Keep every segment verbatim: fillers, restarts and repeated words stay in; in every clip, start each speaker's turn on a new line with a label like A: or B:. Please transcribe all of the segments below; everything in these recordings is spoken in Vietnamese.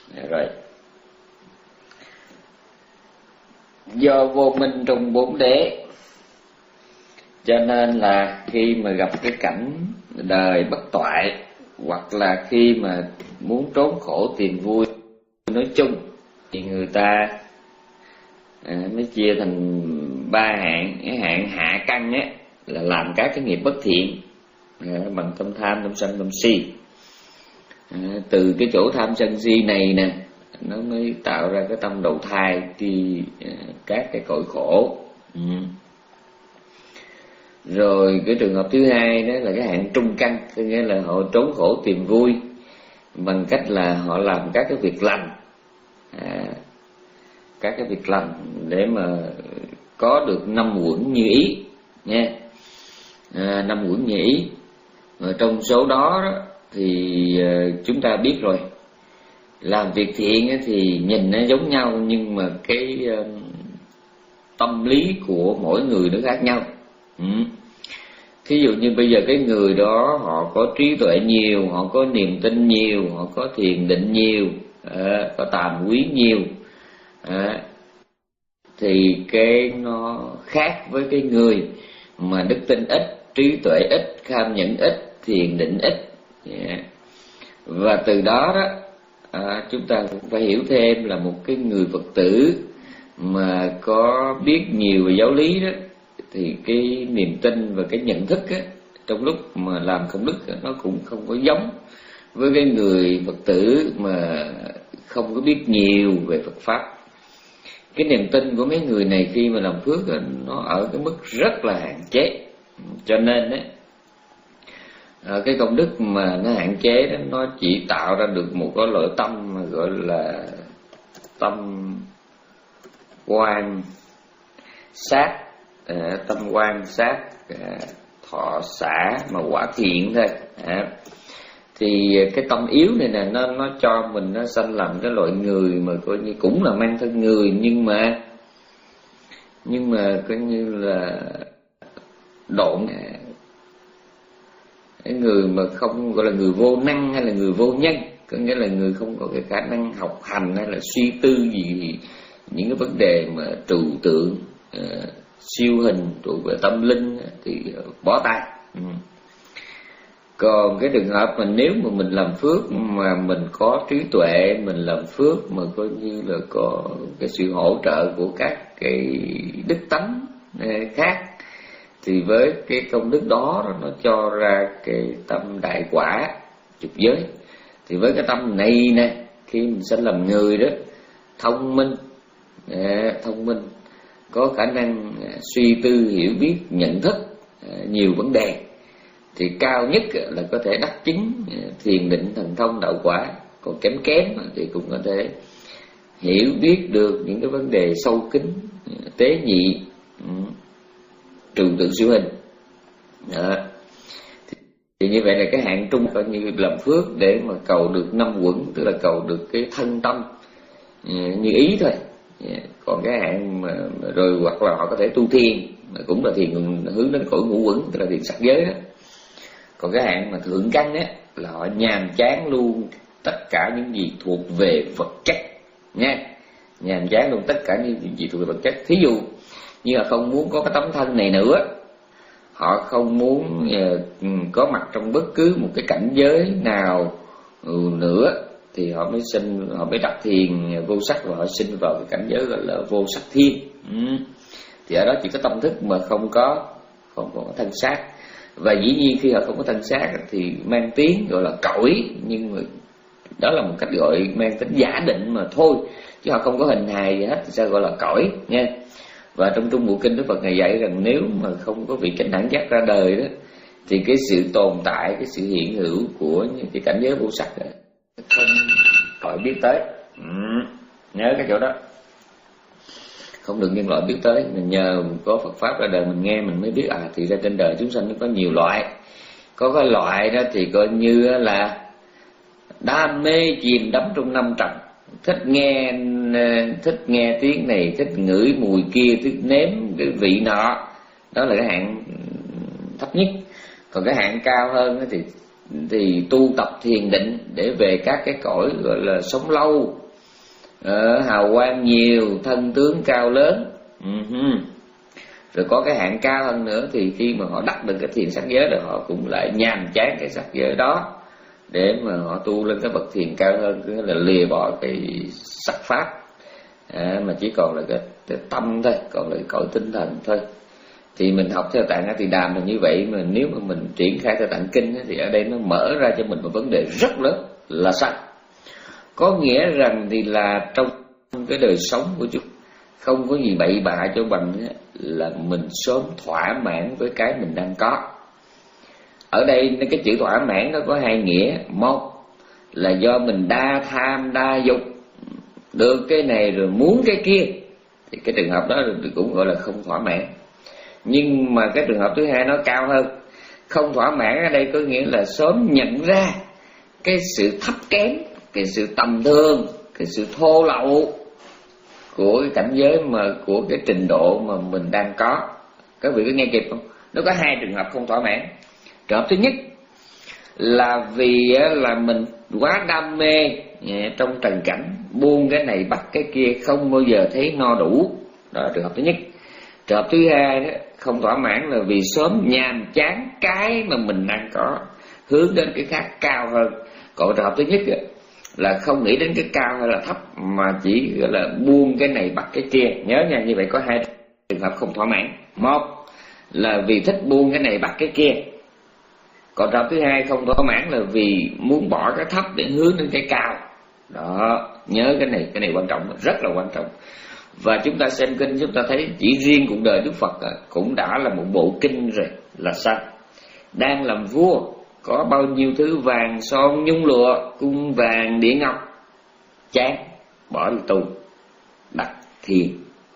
A: Rồi, do vô minh trong bốn đế, cho nên là khi mà gặp cái cảnh đời bất toại, hoặc là khi mà muốn trốn khổ tìm vui nói chung, thì người ta à, mới chia thành ba hạng. Cái hạng hạ căn á là làm các cái nghiệp bất thiện à, bằng tâm tham, tâm sân, tâm si. à, Từ cái chỗ tham sân si này nè, nó mới tạo ra cái tâm đầu thai đi à, các cái cõi khổ. ừ. Rồi cái trường hợp thứ hai đó là cái hạng trung căn, tức nghĩa là họ trốn khổ tìm vui bằng cách là họ làm các cái việc lành, à, các cái việc lành để mà có được năm uẩn như ý nha. à, năm uẩn như ý. Và trong số đó, đó thì uh, chúng ta biết rồi, làm việc thiện thì nhìn nó giống nhau, nhưng mà cái uh, tâm lý của mỗi người nó khác nhau. ừ. Thí dụ như bây giờ cái người đó họ có trí tuệ nhiều, họ có niềm tin nhiều, họ có thiền định nhiều, à, có tàm quý nhiều, à, thì cái nó khác với cái người mà đức tin ít, trí tuệ ít, kham nhẫn ít, thiền định ít. yeah. Và từ đó đó à, chúng ta cũng phải hiểu thêm là một cái người Phật tử mà có biết nhiều về giáo lý đó, thì cái niềm tin và cái nhận thức á, trong lúc mà làm công đức á, nó cũng không có giống với cái người Phật tử mà không có biết nhiều về Phật pháp. Cái niềm tin của mấy người này khi mà làm phước á, nó ở cái mức rất là hạn chế. Cho nên á, cái công đức mà nó hạn chế đó, nó chỉ tạo ra được một cái loại tâm mà gọi là tâm quan sát, À, tâm quan sát à, thọ xả mà quả thiện thôi. à, Thì cái tâm yếu này nè, nó nó cho mình nó sanh làm cái loại người mà coi như cũng là mang thân người, nhưng mà nhưng mà coi như là độn. à, Cái người mà không gọi là người vô năng hay là người vô nhân, có nghĩa là người không có cái khả năng học hành hay là suy tư gì những cái vấn đề mà trừu tượng, à, siêu hình, thuộc về tâm linh thì bó tay. ừ. Còn cái trường hợp mà nếu mà mình làm phước mà mình có trí tuệ, mình làm phước mà coi như là có cái sự hỗ trợ của các cái đức tánh khác, thì với cái công đức đó nó cho ra cái tâm đại quả chục giới. Thì với cái tâm này nè, khi mình sẽ làm người đó thông minh, thông minh có khả năng suy tư, hiểu biết, nhận thức nhiều vấn đề, thì cao nhất là có thể đắc chứng thiền định, thần thông, đạo quả. Còn kém kém thì cũng có thể hiểu biết được những cái vấn đề sâu kín, tế nhị, trừu tượng siêu hình. Đó. Thì như vậy là cái hạng trung coi như làm phước để mà cầu được năm uẩn, tức là cầu được cái thân tâm như ý thôi. Còn cái hạng mà, mà rồi hoặc là họ có thể tu thiền, mà cũng là thiền hướng đến cõi ngũ uẩn, tức là thiền sắc giới đó. Còn cái hạng mà thượng căn á là họ nhàm chán luôn tất cả những gì thuộc về vật chất nha, nhàm chán luôn tất cả những gì thuộc về vật chất. Thí dụ như là không muốn có cái tấm thân này nữa, họ không muốn uh, có mặt trong bất cứ một cái cảnh giới nào uh, nữa, thì họ mới sinh, họ mới đặt thiền vô sắc và họ sinh vào cái cảnh giới gọi là vô sắc thiên. ừ. Thì ở đó chỉ có tâm thức mà không có không có thân xác. Và dĩ nhiên khi họ không có thân xác thì mang tiếng gọi là cõi, nhưng mà đó là một cách gọi mang tính giả định mà thôi, chứ họ không có hình hài gì hết thì sao gọi là cõi nha. Và trong Trung Bộ Kinh Đức Phật Ngài dạy rằng nếu mà không có vị chánh đẳng giác ra đời đó, thì cái sự tồn tại, cái sự hiện hữu của những cái cảnh giới vô sắc đó không gọi biết tới. ừ. Nhớ cái chỗ đó, không được nhân loại biết tới. Mình nhờ có Phật pháp ra đời mình nghe mình mới biết, à thì ra trên đời chúng sanh nó có nhiều loại. Có cái loại đó thì coi như là đam mê chìm đắm trong năm trần, thích nghe thích nghe tiếng này, thích ngửi mùi kia, thích nếm cái vị nọ. Đó là cái hạng thấp nhất. Còn cái hạng cao hơn thì thì tu tập thiền định để về các cái cõi gọi là sống lâu, ờ, hào quang nhiều, thân tướng cao lớn. uh-huh. Rồi có cái hạng cao hơn nữa thì khi mà họ đắc được cái thiền sắc giới rồi họ cũng lại nhàm chán cái sắc giới đó để mà họ tu lên cái bậc thiền cao hơn, cứ là lìa bỏ cái sắc pháp, à, mà chỉ còn là cái, cái tâm thôi, còn là cái cõi tinh thần thôi. Thì mình học theo Tạng A Tỳ Đàm là như vậy, mà nếu mà mình triển khai theo Tạng Kinh thì ở đây nó mở ra cho mình một vấn đề rất lớn là sao? Có nghĩa rằng thì là trong cái đời sống của chúng không có gì bậy bạ cho bằng là mình sớm thỏa mãn với cái mình đang có. Ở đây cái chữ thỏa mãn nó có hai nghĩa. Một là do mình đa tham đa dục, được cái này rồi muốn cái kia, thì cái trường hợp đó cũng gọi là không thỏa mãn. Nhưng mà cái trường hợp thứ hai nó cao hơn. Không thỏa mãn ở đây có nghĩa là sớm nhận ra cái sự thấp kém, cái sự tầm thường, cái sự thô lậu của cái cảnh giới mà của cái trình độ mà mình đang có. Các vị có nghe kịp không? Nó có hai trường hợp không thỏa mãn. Trường hợp thứ nhất là vì là mình quá đam mê trong trần cảnh, buông cái này bắt cái kia, không bao giờ thấy no đủ. Đó là trường hợp thứ nhất. Trường hợp thứ hai đó, không thỏa mãn là vì sớm nhàm chán cái mà mình đang có, hướng đến cái khác cao hơn. Còn trường hợp thứ nhất đó, là không nghĩ đến cái cao hay là thấp, mà chỉ gọi là buông cái này bắt cái kia. Nhớ nha, như vậy có hai trường hợp không thỏa mãn. Một là vì thích buông cái này bắt cái kia. Còn trường hợp thứ hai không thỏa mãn là vì muốn bỏ cái thấp để hướng đến cái cao. Đó, nhớ cái này, cái này quan trọng, rất là quan trọng. Và chúng ta xem kinh chúng ta thấy chỉ riêng cuộc đời Đức Phật cũng đã là một bộ kinh rồi. Là sao? Đang làm vua, có bao nhiêu thứ vàng son nhung lụa, cung vàng đĩa ngọc, chán, bỏ đi tu, đặt thiền,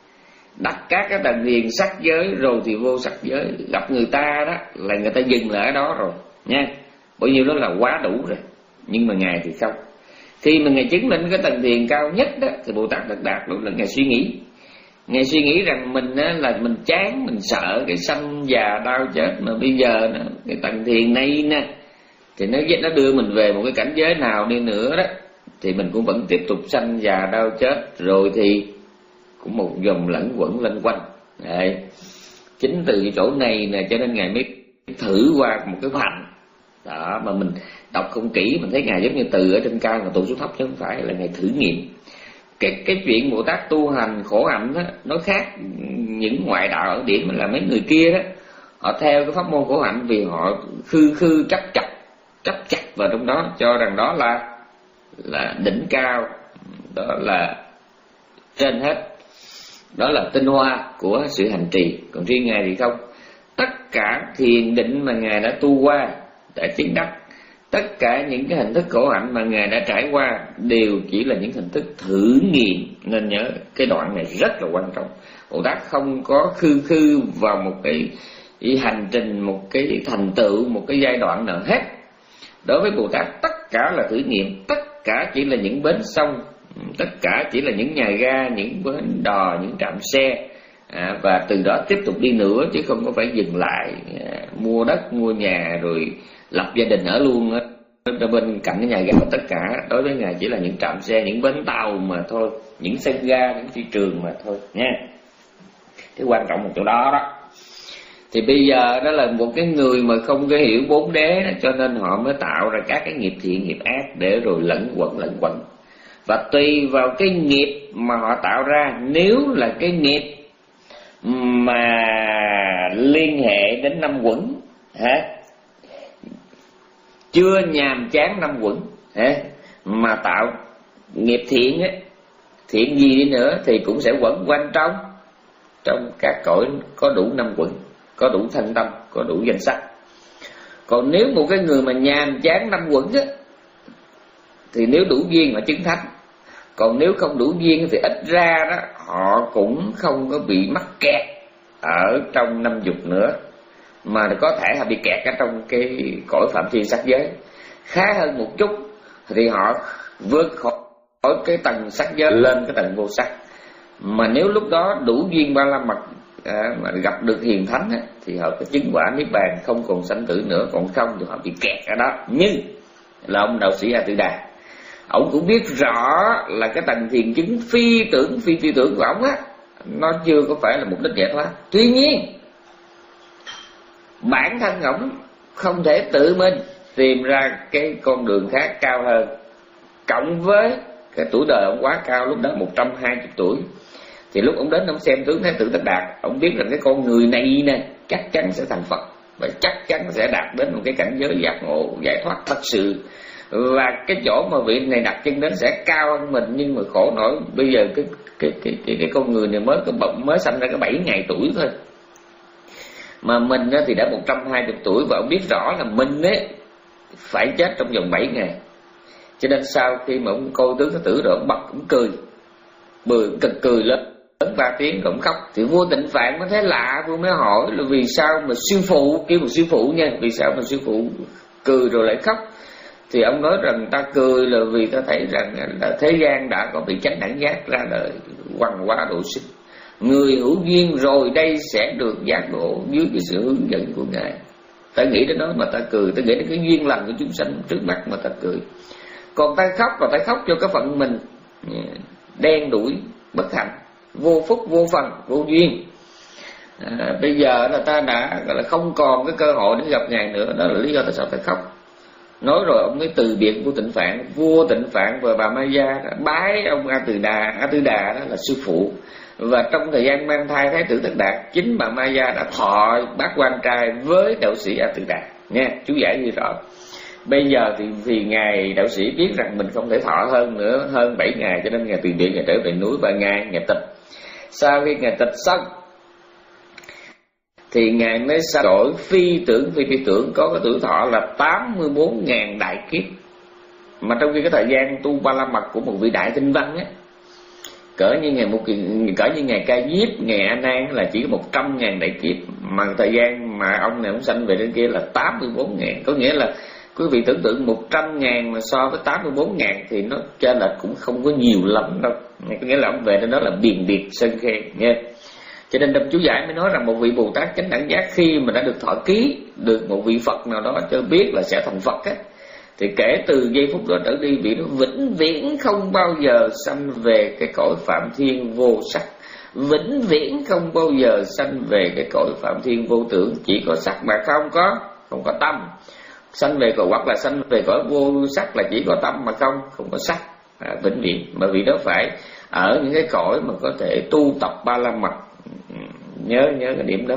A: đặt các cái tầng thiền sắc giới rồi thì vô sắc giới. Gặp người ta đó là người ta dừng lại ở đó rồi nha, bao nhiêu đó là quá đủ rồi. Nhưng mà Ngài thì không. Khi mà Ngài chứng minh cái tầng thiền cao nhất đó thì Bồ Tát Đạt Đạt lúc là Ngài suy nghĩ. Ngài suy nghĩ rằng mình á, là mình chán, mình sợ cái sanh già đau chết. Mà bây giờ nó, cái tầng thiền này nè, thì nó nó đưa mình về một cái cảnh giới nào đi nữa đó thì mình cũng vẫn tiếp tục sanh già đau chết, rồi thì cũng một vòng lẫn quẩn lên quanh. Đấy. Chính từ cái chỗ này nè cho nên Ngài mới thử qua một cái hành đó, mà mình đọc không kỹ mình thấy Ngài giống như từ ở trên cao mà tụt xuống thấp, chứ không phải là Ngài thử nghiệm. Cái, cái chuyện Bồ Tát tu hành khổ hạnh đó, nó khác những ngoại đạo ở điểm là mấy người kia đó, họ theo cái pháp môn khổ hạnh vì họ khư khư chấp chặt chấp chặt vào trong đó, cho rằng đó là là đỉnh cao, đó là trên hết, đó là tinh hoa của sự hành trì. Còn riêng Ngài thì không. Tất cả thiền định mà Ngài đã tu qua, đã chứng đắc, tất cả những cái hình thức khổ hạnh mà Ngài đã trải qua đều chỉ là những hình thức thử nghiệm. Nên nhớ cái đoạn này rất là quan trọng. Bồ Tát không có khư khư vào một cái hành trình, một cái thành tựu, một cái giai đoạn nào hết. Đối với Bồ Tát tất cả là thử nghiệm, tất cả chỉ là những bến sông, tất cả chỉ là những nhà ga, những bến đò, những trạm xe, à, và từ đó tiếp tục đi nữa, chứ không có phải dừng lại à, mua đất, mua nhà rồi lập gia đình ở luôn á bên cạnh cái nhà ga. Tất cả đối với Ngài chỉ là những trạm xe, những bến tàu mà thôi, những sân ga, những thị trường mà thôi nha. Cái quan trọng một chỗ đó đó. Thì bây giờ đó là một cái người mà không có hiểu bốn đế đó, cho nên họ mới tạo ra các cái nghiệp thiện, nghiệp ác để rồi lẫn quẩn lẫn quẩn. Và tùy vào cái nghiệp mà họ tạo ra, nếu là cái nghiệp mà liên hệ đến năm quẩn hả, chưa nhàm chán năm quẩn hả, mà tạo nghiệp thiện á, thiện gì đi nữa thì cũng sẽ quẩn quanh trong trong các cõi có đủ năm quẩn, có đủ thân tâm, có đủ danh sắc. Còn nếu một cái người mà nhàm chán năm quẩn á, thì nếu đủ duyên họ chứng thánh. Còn nếu không đủ duyên thì ít ra đó họ cũng không có bị mắc kẹt ở trong năm dục nữa, mà có thể họ bị kẹt ở trong cái cõi phạm thiên sắc giới. Khá hơn một chút thì họ vượt khỏi cái tầng sắc giới lên cái tầng vô sắc. Mà nếu lúc đó đủ duyên ba la mật à, mà gặp được hiền thánh á, thì họ có chứng quả niết bàn, không còn sanh tử nữa, còn không thì họ bị kẹt ở đó. Nhưng là ông đạo sĩ A Tư Đà, ông cũng biết rõ là cái tầng thiền chứng phi tưởng phi phi tưởng của ông á, nó chưa có phải là mục đích giải thoát. Tuy nhiên bản thân ông không thể tự mình tìm ra cái con đường khác cao hơn, cộng với cái tuổi đời ông quá cao, lúc đó một trăm hai mươi tuổi, thì lúc ông đến ông xem tướng Thái tử Tất Đạt, ông biết rằng cái con người này nè chắc chắn sẽ thành Phật, và chắc chắn sẽ đạt đến một cái cảnh giới giác ngộ giải thoát thật sự. Và cái chỗ mà vị này đặt chân đến sẽ cao hơn mình, nhưng mà khổ nổi bây giờ cái cái cái cái, cái con người này mới có mới sanh ra có bảy ngày tuổi thôi, mà mình thì đã một trăm hai mươi tuổi, và ông biết rõ là mình ấy phải chết trong vòng bảy ngày. Cho nên sau khi mà ông coi tướng Thái tử rồi, ông bật cũng cười, bừa cực cười lớn lớn ba tiếng cũng khóc. Thì vua Tịnh Phạn mới thấy lạ, vua mới hỏi là vì sao mà sư phụ, kêu một sư phụ nha, vì sao mà sư phụ cười rồi lại khóc? Thì ông nói rằng ta cười là vì ta thấy rằng là thế gian đã có vị chánh đẳng giác ra đời, hoằng hóa độ sinh, người hữu duyên rồi đây sẽ được giác ngộ dưới cái sự hướng dẫn của Ngài. Ta nghĩ đến đó mà ta cười, ta nghĩ đến cái duyên lành của chúng sanh trước mắt mà ta cười. Còn ta khóc là ta khóc cho cái phận mình đen đủi, bất hạnh, vô phúc, vô phần, vô duyên. À, bây giờ là ta đã gọi là không còn cái cơ hội để gặp Ngài nữa, đó là lý do tại sao ta khóc. Nói rồi ông mới từ biệt vua Tịnh Phạn. Vua Tịnh Phạn và bà Ma Gia bái ông A Tư Đà, A Tư Đà đó là sư phụ. Và trong thời gian mang thai Thái tử Tất Đạt, chính bà Ma Gia đã thọ bát quan trai với đạo sĩ A Tư Đà nha, chú giải như rõ. Bây giờ thì vì ngài đạo sĩ biết rằng mình không thể thọ hơn nữa, hơn bảy ngày, cho nên ngài từ biệt, ngài trở về núi Ba Ngai, ngài tịch. Sau khi ngài tịch xong thì ngài mới sanh đổi phi tưởng phi phi tưởng, có cái tuổi thọ là tám mươi bốn ngàn đại kiếp. Mà trong khi cái thời gian tu Ba La Mật của một vị đại tinh văn á, cỡ như ngày một cỡ như ngày Ca Diếp, ngày A Nan là chỉ có một trăm ngàn đại kiếp, mà thời gian mà ông này ông sanh về đến kia là tám mươi bốn ngàn. Có nghĩa là quý vị tưởng tượng một trăm ngàn mà so với tám mươi bốn ngàn thì nó chênh lệch cũng không có nhiều lắm đâu. Có nghĩa là ông về đến đó là biền biệt sơn khê nha. Cho nên trong chú giải mới nói rằng một vị Bồ Tát chánh đẳng giác khi mà đã được thọ ký được một vị Phật nào đó cho biết là sẽ thành Phật á, thì kể từ giây phút đó trở đi vị đó vĩnh viễn không bao giờ sanh về cái cõi phạm thiên vô sắc, vĩnh viễn không bao giờ sanh về cái cõi phạm thiên vô tưởng, chỉ có sắc mà không có không có tâm. Sanh về cõi, hoặc là sanh về cõi vô sắc là chỉ có tâm mà không không có sắc, à, vĩnh viễn. Mà vì đó phải ở những cái cõi mà có thể tu tập Ba La Mật, nhớ nhớ cái điểm đó.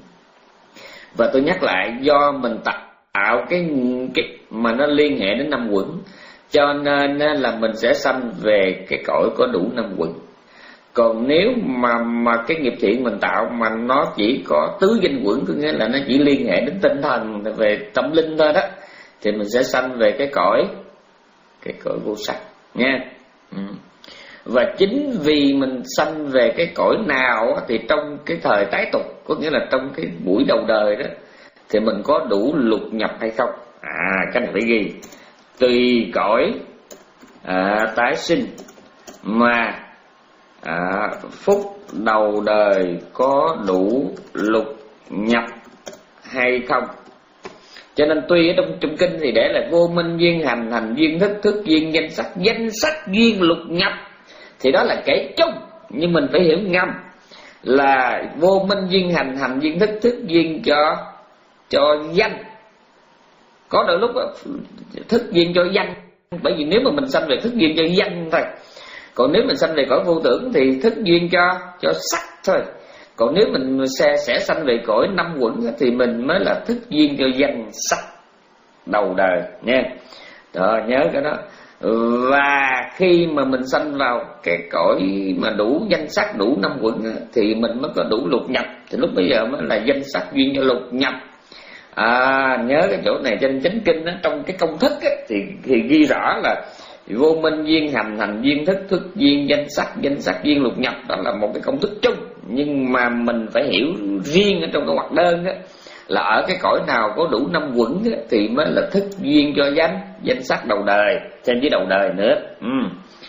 A: Và tôi nhắc lại, do mình tạo cái cái mà nó liên hệ đến năm quẩn, cho nên là mình sẽ sanh về cái cõi có đủ năm quẩn. Còn nếu mà mà cái nghiệp thiện mình tạo mà nó chỉ có tứ danh quẩn, có nghĩa là nó chỉ liên hệ đến tinh thần, về tâm linh thôi đó, thì mình sẽ sanh về cái cõi cái cõi vô sắc nha. Ừ. Và chính vì mình sanh về cái cõi nào thì trong cái thời tái tục, có nghĩa là trong cái buổi đầu đời đó, thì mình có đủ lục nhập hay không. À, cái này phải ghi. Tùy cõi à, tái sinh mà à, phúc đầu đời có đủ lục nhập hay không. Cho nên tuy ở trong, trong kinh thì để là vô minh duyên hành, hành duyên thức, thức duyên danh sắc, danh sắc duyên lục nhập, thì đó là kể chung, nhưng mình phải hiểu ngầm là vô minh duyên hành, hành duyên thức, thức duyên cho cho danh. Có đôi lúc đó, thức duyên cho danh, bởi vì nếu mà mình sanh về thức duyên cho danh thôi. Còn nếu mình sanh về cõi vô tưởng thì thức duyên cho cho sắc thôi. Còn nếu mình sẽ, sẽ sanh về cõi năm quẩn thì mình mới là thức duyên cho danh sắc đầu đời nha. Đó, nhớ cái đó. Và khi mà mình sanh vào cái cõi mà đủ danh sắc, đủ năm quẩn thì mình mới có đủ lục nhập. Thì lúc bây giờ mới là danh sắc duyên cho lục nhập. À, nhớ cái chỗ này trên chánh kinh đó, trong cái công thức á, thì, thì ghi rõ là vô minh duyên hành, hành duyên thức, thức duyên danh sắc, danh sắc duyên lục nhập. Đó là một cái công thức chung, nhưng mà mình phải hiểu riêng ở trong cái hoạt đơn đó, là ở cái cõi nào có đủ năm quẩn đó, thì mới là thức duyên cho danh danh sắc đầu đời, trên với đầu đời nữa. ừ.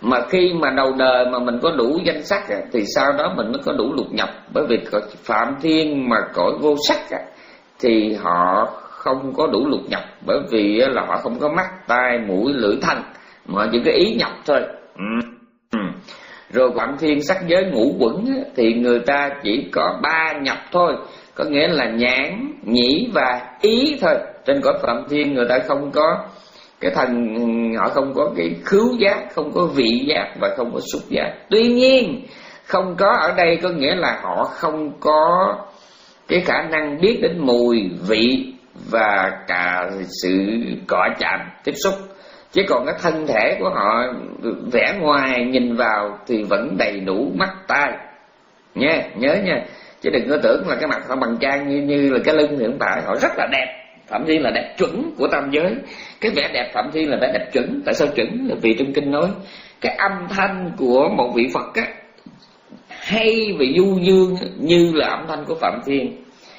A: Mà khi mà đầu đời mà mình có đủ danh sắc á, thì sau đó mình mới có đủ lục nhập. Bởi vì Phạm Thiên mà cõi vô sắc á, thì họ không có đủ lục nhập. Bởi vì là họ không có mắt, tai, mũi, lưỡi, thân, mà họ chỉ có ý nhập thôi. ừ. Ừ. Rồi Phạm Thiên sắc giới ngũ quẩn á, thì người ta chỉ có ba nhập thôi, có nghĩa là nhãn, nhĩ và ý thôi. Trên cõi Phạm Thiên người ta không có cái thần, họ không có cái khứu giác, không có vị giác và không có xúc giác. Tuy nhiên không có ở đây có nghĩa là họ không có cái khả năng biết đến mùi, vị và cả sự cọ chạm, tiếp xúc. Chứ còn cái thân thể của họ vẻ ngoài nhìn vào thì vẫn đầy đủ mắt, tai nha, nhớ nha. Chứ đừng có tưởng là cái mặt họ bằng trang như, như là cái lưng thì không phải. Họ rất là đẹp. Phạm Thiên là đẹp chuẩn của tam giới. Cái vẻ đẹp Phạm Thiên là vẻ đẹp chuẩn. Tại sao chuẩn? Là vì trong kinh nói cái âm thanh của một vị Phật á, hay và du dương như là âm thanh của Phạm Thiên.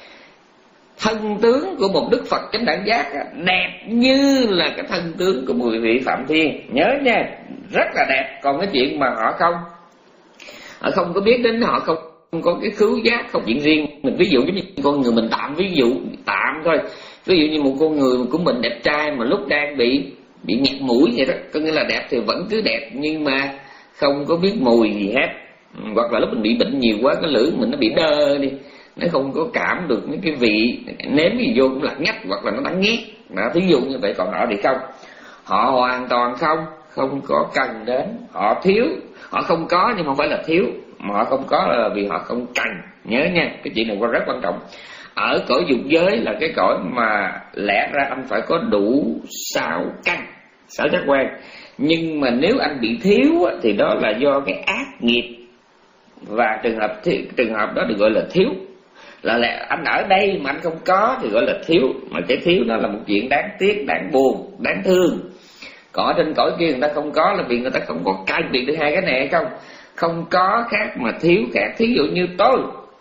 A: Thân tướng của một Đức Phật chánh đẳng giác á, đẹp như là cái thân tướng của một vị Phạm Thiên. Nhớ nha, rất là đẹp. Còn cái chuyện mà họ không Họ không có biết đến, họ không không có cái khứu giác, không chuyện riêng. Mình ví dụ giống như con người mình tạm ví dụ tạm thôi. Ví dụ như một con người của mình đẹp trai mà lúc đang bị bị nghẹt mũi vậy đó, có nghĩa là đẹp thì vẫn cứ đẹp nhưng mà không có biết mùi gì hết. Hoặc là lúc mình bị bệnh nhiều quá, cái lưỡi mình nó bị đơ đi, nó không có cảm được những cái vị, nếm gì vô cũng là ngắt hoặc là nó đắng nghét. Đó, thí dụ như vậy. Còn họ thì không, họ hoàn toàn không không có cần đến, họ thiếu, họ không có nhưng không phải là thiếu, mà họ không có là vì họ không cần. Nhớ nha, cái chuyện này rất quan trọng. Ở cõi dục giới là cái cõi mà lẽ ra anh phải có đủ sáu căn, sáu giác quan. Nhưng mà nếu anh bị thiếu thì đó là do cái ác nghiệp. Và trường hợp trường hợp đó được gọi là thiếu. Là lẽ anh ở đây mà anh không có thì gọi là thiếu. Mà cái thiếu đó là một chuyện đáng tiếc, đáng buồn, đáng thương. Còn ở trên cõi kia người ta không có là vì người ta không có cai biệt được hai cái này hay không. Không có khác mà thiếu khác. Thí dụ như tôi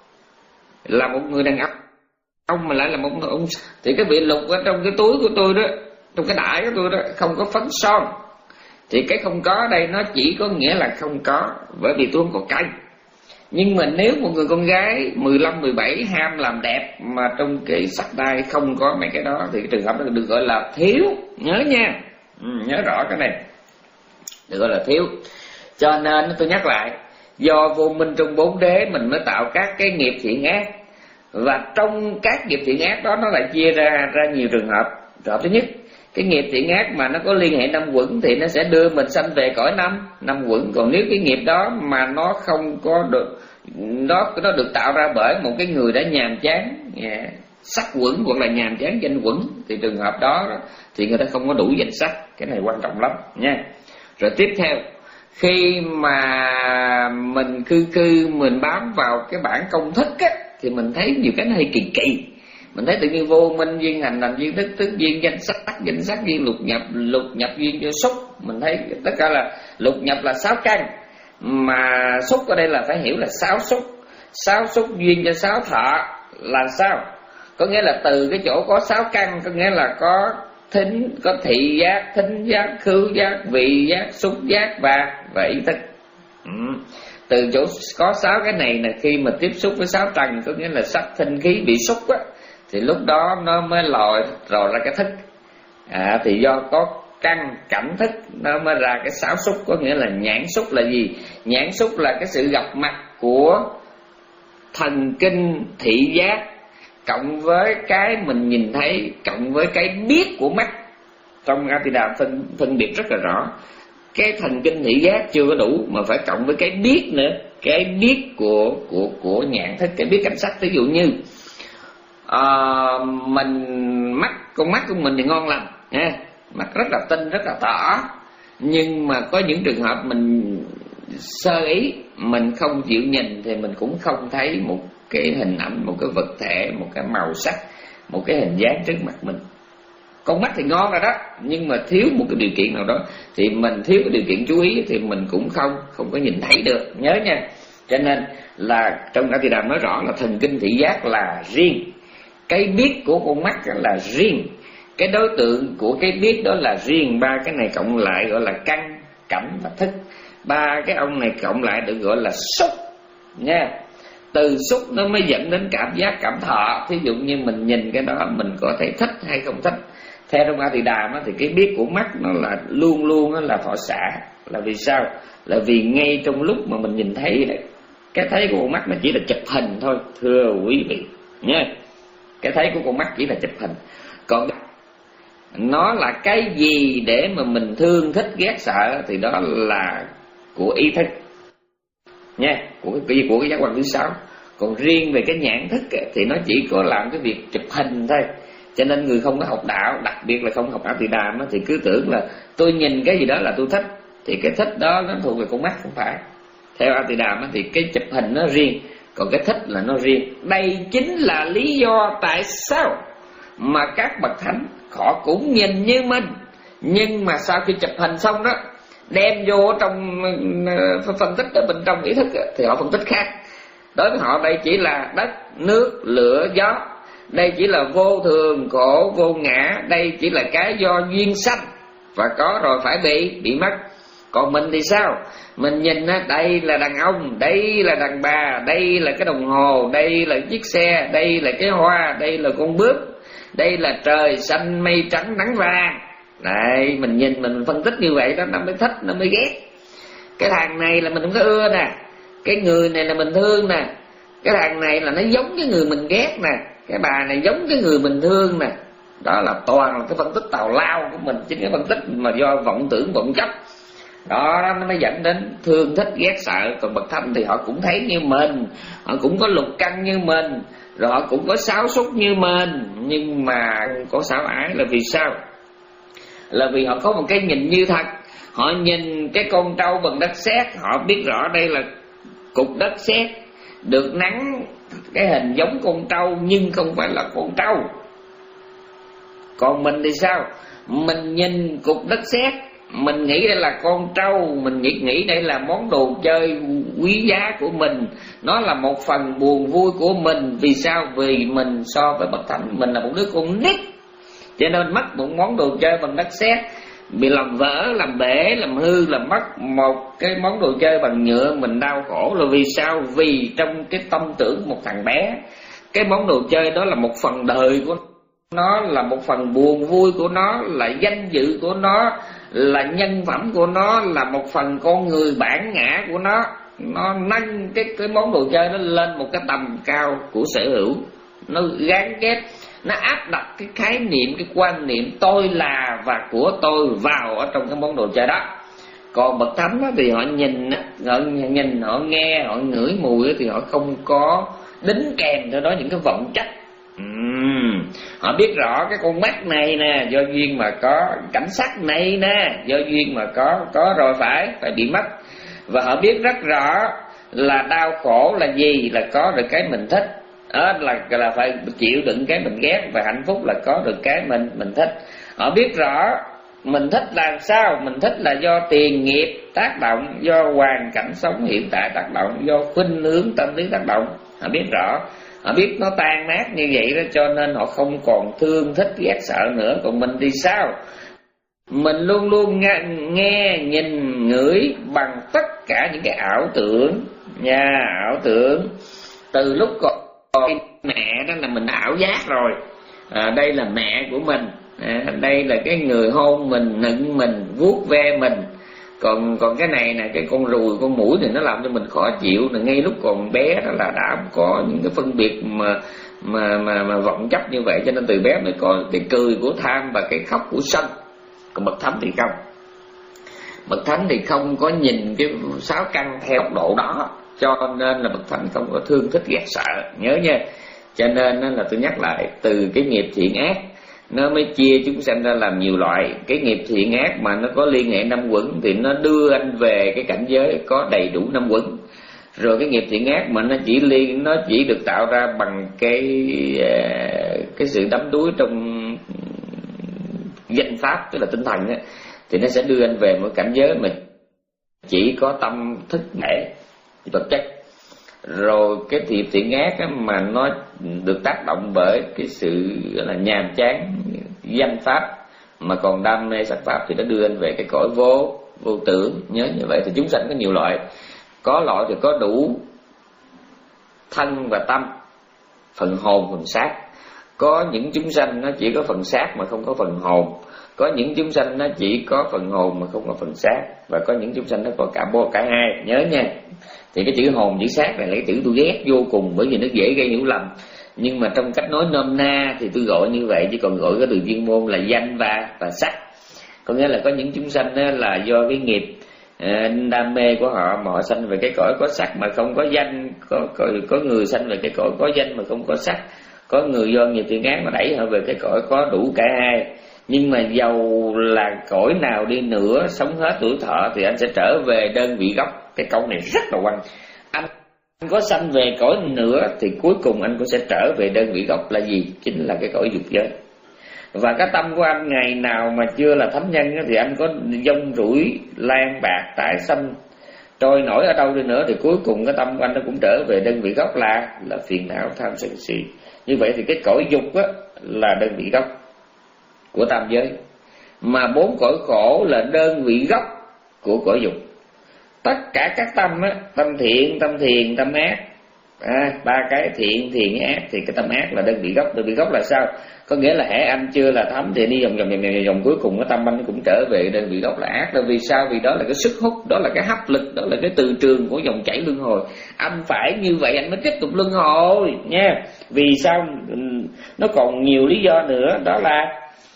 A: là một người đàn ông, ông mà lại là một người ông, thì cái vị lục ở trong cái túi của tôi đó, trong cái đại của tôi đó, không có phấn son. Thì cái không có ở đây nó chỉ có nghĩa là không có, bởi vì tôi không có canh. Nhưng mà nếu một người con gái mười lăm, mười bảy ham làm đẹp mà trong cái sắc đai không có mấy cái đó thì cái trường hợp đó được gọi là thiếu. Nhớ nha, ừ, nhớ rõ cái này, được gọi là thiếu. Cho nên tôi nhắc lại, do vô minh trong bốn đế mình mới tạo các cái nghiệp thiện ác. Và trong các nghiệp thiện ác đó nó lại chia ra ra nhiều trường hợp. Trường hợp thứ nhất, cái nghiệp thiện ác mà nó có liên hệ năm quẩn thì nó sẽ đưa mình sanh về cõi năm năm quẩn. Còn nếu cái nghiệp đó mà nó không có được, nó nó được tạo ra bởi một cái người đã nhàm chán yeah, sắc quẩn hoặc là nhàm chán danh quẩn, thì trường hợp đó, đó thì người ta không có đủ danh sắc. Cái này quan trọng lắm nha. Rồi tiếp theo, khi mà mình cư cư mình bám vào cái bản công thức á, thì mình thấy nhiều cái nó hơi kỳ kỳ. Mình thấy tự nhiên vô minh duyên hành hành duyên thức, thức duyên danh sắc, danh sắc duyên lục nhập, lục nhập duyên cho xúc. Mình thấy tất cả là lục nhập là sáu căn, mà xúc ở đây là phải hiểu là sáu xúc. Sáu xúc duyên cho sáu thọ là sao? Có nghĩa là từ cái chỗ có sáu căn, có nghĩa là có thính, có thị giác, thính giác, khứu giác, vị giác, xúc giác và và ý thức. Ừ. Từ chỗ có sáu cái này là khi mà tiếp xúc với sáu tầng, có nghĩa là sắc, thính, khí, vị, xúc á, thì lúc đó nó mới lòi rồi ra cái thức. À, thì do có căn cảnh thức nó mới ra cái sáu xúc. Có nghĩa là nhãn xúc là gì? Nhãn xúc là cái sự gặp mặt của thần kinh thị giác cộng với cái mình nhìn thấy, cộng với cái biết của mắt. Trong A Di Đà phân, phân biệt rất là rõ. Cái thần kinh thị giác chưa có đủ mà phải cộng với cái biết nữa. Cái biết của của của nhãn thức, cái biết cảnh sắc. Ví dụ như à, mình mắt, con mắt của mình thì ngon lành ha, mắt rất là tinh, rất là tỏ. Nhưng mà có những trường hợp mình sơ ý, mình không chịu nhìn thì mình cũng không thấy một cái hình ảnh, một cái vật thể, một cái màu sắc, một cái hình dáng trước mặt mình. Con mắt thì ngon rồi đó, nhưng mà thiếu một cái điều kiện nào đó, thì mình thiếu cái điều kiện chú ý thì mình cũng không không có nhìn thấy được. Nhớ nha. Cho nên là trong A Di Đà nói rõ là thần kinh thị giác là riêng, cái biết của con mắt là riêng, cái đối tượng của cái biết đó là riêng. Ba cái này cộng lại gọi là căn, cảnh và thức. ba cái ông này cộng lại được gọi là xúc nha. Từ xúc nó mới dẫn đến cảm giác, cảm thọ. Thí dụ như mình nhìn cái đó mình có thể thích hay không thích. Theo trong A Tỳ Đàm thì cái biết của mắt nó là luôn luôn là thọ xả. Là vì sao? Là vì ngay trong lúc mà mình nhìn thấy đấy, cái thấy của con mắt nó chỉ là chụp hình thôi, thưa quý vị nha. Cái thấy của con mắt chỉ là chụp hình. Còn nó là cái gì để mà mình thương thích ghét sợ thì đó là của ý thức nha, của cái của cái giác quan thứ sáu. Còn riêng về cái nhãn thức thì nó chỉ có làm cái việc chụp hình thôi. Cho nên người không có học đạo, đặc biệt là không học A Tỳ Đàm thì cứ tưởng là tôi nhìn cái gì đó là tôi thích. Thì cái thích đó nó thuộc về con mắt, không phải. Theo A Tỳ Đàm thì cái chụp hình nó riêng, còn cái thích là nó riêng. Đây chính là lý do tại sao mà các bậc thánh họ cũng nhìn như mình, nhưng mà sau khi chụp hình xong đó, đem vô trong phân tích ở bên trong ý thức thì họ phân tích khác. Đối với họ đây chỉ là đất, nước, lửa, gió. Đây chỉ là vô thường, khổ, vô ngã. Đây chỉ là cái do duyên sanh, và có rồi phải bị, bị mất. Còn mình thì sao? Mình nhìn đây là đàn ông, đây là đàn bà, đây là cái đồng hồ, đây là chiếc xe, đây là cái hoa, đây là con bướm, đây là trời xanh mây trắng nắng vàng. Đấy, mình nhìn mình phân tích như vậy đó, nó mới thích, nó mới ghét. Cái thằng này là mình không có ưa nè, cái người này là mình thương nè, cái thằng này là nó giống cái người mình ghét nè, cái bà này giống cái người mình thương nè. Đó là toàn là cái phân tích tào lao của mình, chính cái phân tích mà do vọng tưởng, vọng chấp. Đó, nó mới dẫn đến thương thích ghét sợ. Còn bậc thánh thì họ cũng thấy như mình, họ cũng có lục căn như mình, rồi họ cũng có sáo xúc như mình, nhưng mà có xảo ái. Là vì sao? Là vì họ có một cái nhìn như thật. Họ nhìn cái con trâu bằng đất sét, họ biết rõ đây là cục đất sét, được nắng cái hình giống con trâu nhưng không phải là con trâu. Còn mình thì sao? Mình nhìn cục đất sét, mình nghĩ đây là con trâu, mình nghĩ, nghĩ đây là món đồ chơi quý giá của mình, nó là một phần buồn vui của mình. Vì sao? Vì mình so với bậc thánh, mình là một đứa con nít, cho nên mất một món đồ chơi bằng đất sét, bị làm vỡ, làm bể, làm hư, làm mất một cái món đồ chơi bằng nhựa, mình đau khổ. Là vì sao? Vì trong cái tâm tưởng một thằng bé, cái món đồ chơi đó là một phần đời của nó, là một phần buồn vui của nó, là danh dự của nó, là nhân phẩm của nó, là một phần con người bản ngã của nó. Nó nâng cái, cái món đồ chơi nó lên một cái tầm cao của sở hữu, nó gán ghép, nó áp đặt cái khái niệm, cái quan niệm tôi là và của tôi vào ở trong cái món đồ chơi đó. Còn bậc thánh thì họ nhìn, họ nhìn, họ nghe, họ ngửi mùi thì họ không có đính kèm theo đó những cái vọng trách. Uhm, họ biết rõ cái con mắt này nè do duyên mà có, cảnh sắc này nè do duyên mà có, có rồi phải phải bị mất. Và họ biết rất rõ là đau khổ là gì, là có được cái mình thích, đó là là phải chịu đựng cái mình ghét, và hạnh phúc là có được cái mình mình thích. Họ biết rõ mình thích là sao, mình thích là do tiền nghiệp tác động, do hoàn cảnh sống hiện tại tác động, do khuynh hướng tâm lý tác động. Họ biết rõ, họ biết nó tan nát như vậy đó, cho nên họ không còn thương thích ghét sợ nữa. Còn mình thì sao? Mình luôn luôn nghe, nghe nhìn, ngửi bằng tất cả những cái ảo tưởng nha, ảo tưởng. Từ lúc còn mẹ đó là mình ảo giác rồi, à, đây là mẹ của mình, à, đây là cái người hôn mình, nựng mình, vuốt ve mình. Còn còn cái này nè, cái con ruồi, con muỗi thì nó làm cho mình khó chịu. Là ngay lúc còn bé đó là đã có những cái phân biệt mà mà mà mà vọng chấp như vậy, cho nên từ bé mới có cái cười của tham và cái khóc của sân. Còn bậc thánh thì không, bậc thánh thì không có nhìn cái sáu căn theo góc độ đó, cho nên là bậc thánh không có thương thích ghét sợ, nhớ nha. Cho nên là tôi nhắc lại, từ cái nghiệp thiện ác nó mới chia chúng sanh ra làm nhiều loại. Cái nghiệp thiện ác mà nó có liên hệ năm quẩn thì nó đưa anh về cái cảnh giới có đầy đủ năm quẩn. Rồi cái nghiệp thiện ác mà nó chỉ liên nó chỉ được tạo ra bằng cái cái sự đắm đuối trong danh pháp, tức là tinh thần ấy, thì nó sẽ đưa anh về một cảnh giới mà chỉ có tâm thức thể vật chất. Rồi cái nghiệp thiện ác mà nó được tác động bởi cái sự là nhàm chán danh pháp mà còn đam mê sắc pháp, thì nó đưa anh về cái cõi vô vô tưởng. Nhớ như vậy. Thì chúng sanh có nhiều loại, có loại thì có đủ thân và tâm, phần hồn phần xác. Có những chúng sanh nó chỉ có phần xác mà không có phần hồn. Có những chúng sanh nó chỉ có phần hồn mà không có phần xác. Và có những chúng sanh nó có cả bộ cả hai. Nhớ nha. Thì cái chữ hồn chữ xác này là cái chữ tôi ghét vô cùng, bởi vì nó dễ gây hiểu lầm. Nhưng mà trong cách nói nôm na thì tôi gọi như vậy, chứ còn gọi cái từ chuyên môn là danh và và sắc. Có nghĩa là có những chúng sanh là do cái nghiệp đam mê của họ mà họ sanh về cái cõi có sắc mà không có danh. Có, có, có người sanh về cái cõi có danh mà không có sắc. Có người do nghiệp thiện ác mà đẩy họ về cái cõi có đủ cả hai. Nhưng mà dầu là cõi nào đi nữa, sống hết tuổi thọ thì anh sẽ trở về đơn vị gốc. Cái câu này rất là quan. Anh có sanh về cõi nữa thì cuối cùng anh cũng sẽ trở về đơn vị gốc là gì? Chính là cái cõi dục giới. Và cái tâm của anh ngày nào mà chưa là thánh nhân thì anh có dông rủi lan bạc tại sanh trôi nổi ở đâu đi nữa, thì cuối cùng cái tâm của anh nó cũng trở về đơn vị gốc là là phiền não tham sân si. Như vậy thì cái cõi dục á là đơn vị gốc của tam giới, mà bốn cõi khổ là đơn vị gốc của cõi dục. Tất cả các tâm á, tâm thiện, tâm thiền, tâm ác, à, ba cái thiện, thiền, ác, thì cái tâm ác là đơn vị gốc. Đơn vị gốc là sao? Có nghĩa là hễ anh chưa là thấm thì đi vòng vòng vòng vòng vòng cuối cùng cái tâm anh cũng trở về đơn vị gốc là ác. Là vì sao? Vì đó là cái sức hút, đó là cái hấp lực, đó là cái từ trường của dòng chảy luân hồi. Anh phải như vậy anh mới tiếp tục luân hồi nha. Vì sao? Nó còn nhiều lý do nữa, đó là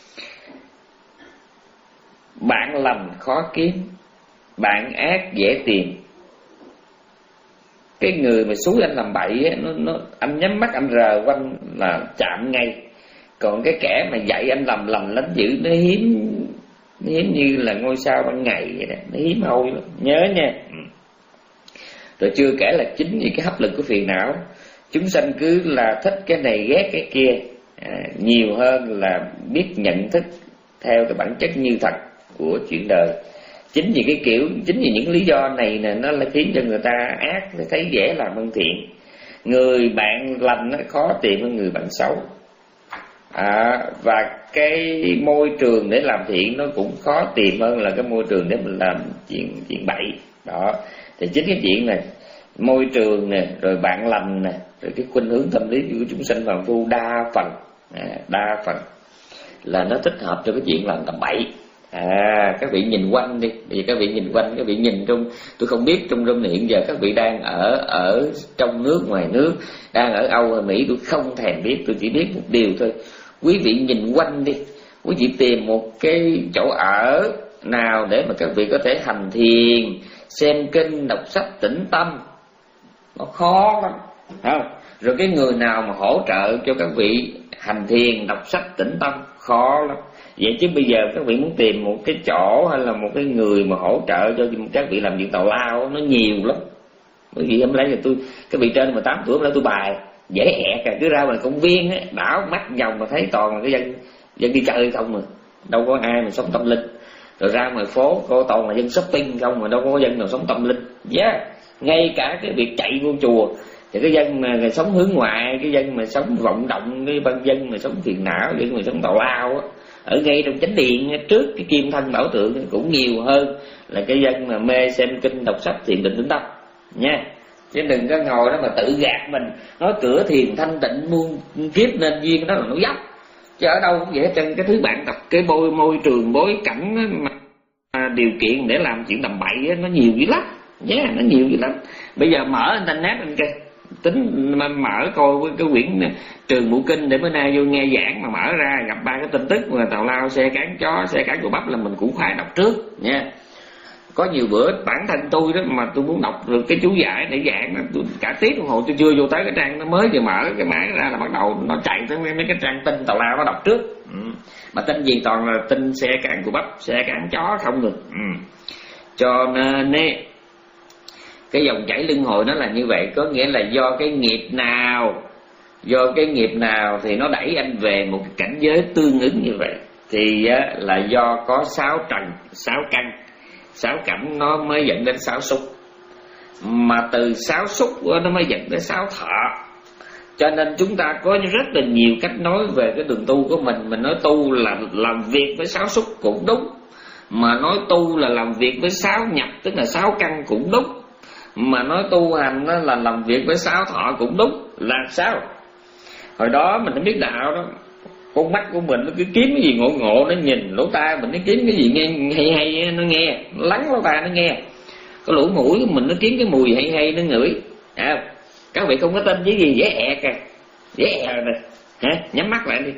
A: bạn lành khó kiếm, bạn ác dễ tìm. Cái người mà xúi anh làm bậy á, nó, nó, anh nhắm mắt anh rờ quanh là chạm ngay. Còn cái kẻ mà dạy anh làm lành lánh dữ nó hiếm, nó hiếm như là ngôi sao ban ngày vậy đó, nó hiếm hoi lắm. Nhớ nha. Rồi chưa kể là chính vì cái hấp lực của phiền não, chúng sanh cứ là thích cái này ghét cái kia, à, nhiều hơn là biết nhận thức theo cái bản chất như thật của chuyện đời. Chính vì cái kiểu, chính vì những lý do này nè, nó là khiến cho người ta ác, thấy dễ làm hơn thiện. Người bạn lành nó khó tìm hơn người bạn xấu, à, và cái môi trường để làm thiện nó cũng khó tìm hơn là cái môi trường để mình làm chuyện chuyện bậy đó. Thì chính cái chuyện này, môi trường nè, rồi bạn lành nè, rồi cái khuynh hướng tâm lý của chúng sanh phàm phu đa phần, à, đa phần là nó thích hợp cho cái chuyện làm tầm bậy. À, các vị nhìn quanh đi, bây giờ các vị nhìn quanh, các vị nhìn trong, tôi không biết trong room này hiện giờ các vị đang ở ở trong nước, ngoài nước, đang ở Âu hay Mỹ, tôi không thèm biết, tôi chỉ biết một điều thôi. Quý vị nhìn quanh đi, quý vị tìm một cái chỗ ở nào để mà các vị có thể hành thiền, xem kinh, đọc sách, tĩnh tâm, nó khó lắm, không? Rồi cái người nào mà hỗ trợ cho các vị hành thiền, đọc sách, tĩnh tâm, khó lắm. Vậy chứ bây giờ các vị muốn tìm một cái chỗ hay là một cái người mà hỗ trợ cho các vị làm việc tào lao, nó nhiều lắm. Bởi vì hôm nay là tôi, các vị trên mười tám tuổi hôm nay tôi bài dễ ẹt cả, cứ ra ngoài công viên á, đảo mắt vòng mà thấy toàn là cái dân dân đi chơi không mà, đâu có ai mà sống tâm linh. Rồi ra ngoài phố cô toàn là dân shopping không mà, đâu có dân nào sống tâm linh. Yeah. Ngay cả cái việc chạy vô chùa thì cái dân mà sống hướng ngoại, cái dân mà sống vọng động, cái ban dân mà sống phiền não, dân mà sống tào lao á, ở ngay trong chánh điện trước cái kim thân bảo tượng cũng nhiều hơn là cái dân mà mê xem kinh, đọc sách, thiền định tĩnh tâm nha. Chứ đừng có ngồi đó mà tự gạt mình, nói cửa thiền thanh tịnh muôn kiếp nên duyên, đó là nói dốc. Chứ ở đâu cũng vậy hết trơn. Cái thứ bạn tập cái bôi môi trường bối cảnh mà, mà điều kiện để làm chuyện tầm bậy nó nhiều dữ lắm. Yeah, nó nhiều dữ lắm. Bây giờ mở internet anh kìa, tính mà mở coi cái quyển Trường Bộ Kinh để bữa nay vô nghe giảng, mà mở ra gặp ba cái tin tức mà tào lao, xe cán chó, xe cán của bắp là mình cũng phải đọc trước nha. Có nhiều bữa bản thân tôi đó mà tôi muốn đọc được cái chú giải để giảng, tôi cả tiếng đồng hồ tôi chưa vô tới cái trang nó mới vừa mở cái mã ra là bắt đầu nó chạy tới mấy cái trang tin tào lao nó đọc trước. Ừ. Mà tin gì toàn là tin xe cán của bắp, xe cán chó không được. Ừ. Cho nên cái dòng chảy luân hồi nó là như vậy, có nghĩa là do cái nghiệp nào, do cái nghiệp nào thì nó đẩy anh về một cái cảnh giới tương ứng như vậy. Thì á, là do có sáu trần, sáu căn, sáu cảnh nó mới dẫn đến sáu xúc, mà từ sáu xúc nó mới dẫn đến sáu thọ. Cho nên chúng ta có rất là nhiều cách nói về cái đường tu của mình. Mình nói tu là làm việc với sáu xúc cũng đúng, Mà nói tu là làm việc với sáu nhập, tức là sáu căn cũng đúng. Mà nói tu hành là làm việc với sáu thọ cũng đúng. Là sao? Hồi đó mình không biết đạo đó, con mắt của mình nó cứ kiếm cái gì ngộ ngộ nó nhìn, lỗ tai mình nó kiếm cái gì nghe hay hay nó nghe, nó lắng lỗ tai nó nghe, cái lỗ mũi của mình nó kiếm cái mùi hay hay nó ngửi. À, các vị không có tin với gì dễ ẹt à, dễ ẹt rồi hả? Nhắm mắt lại đi.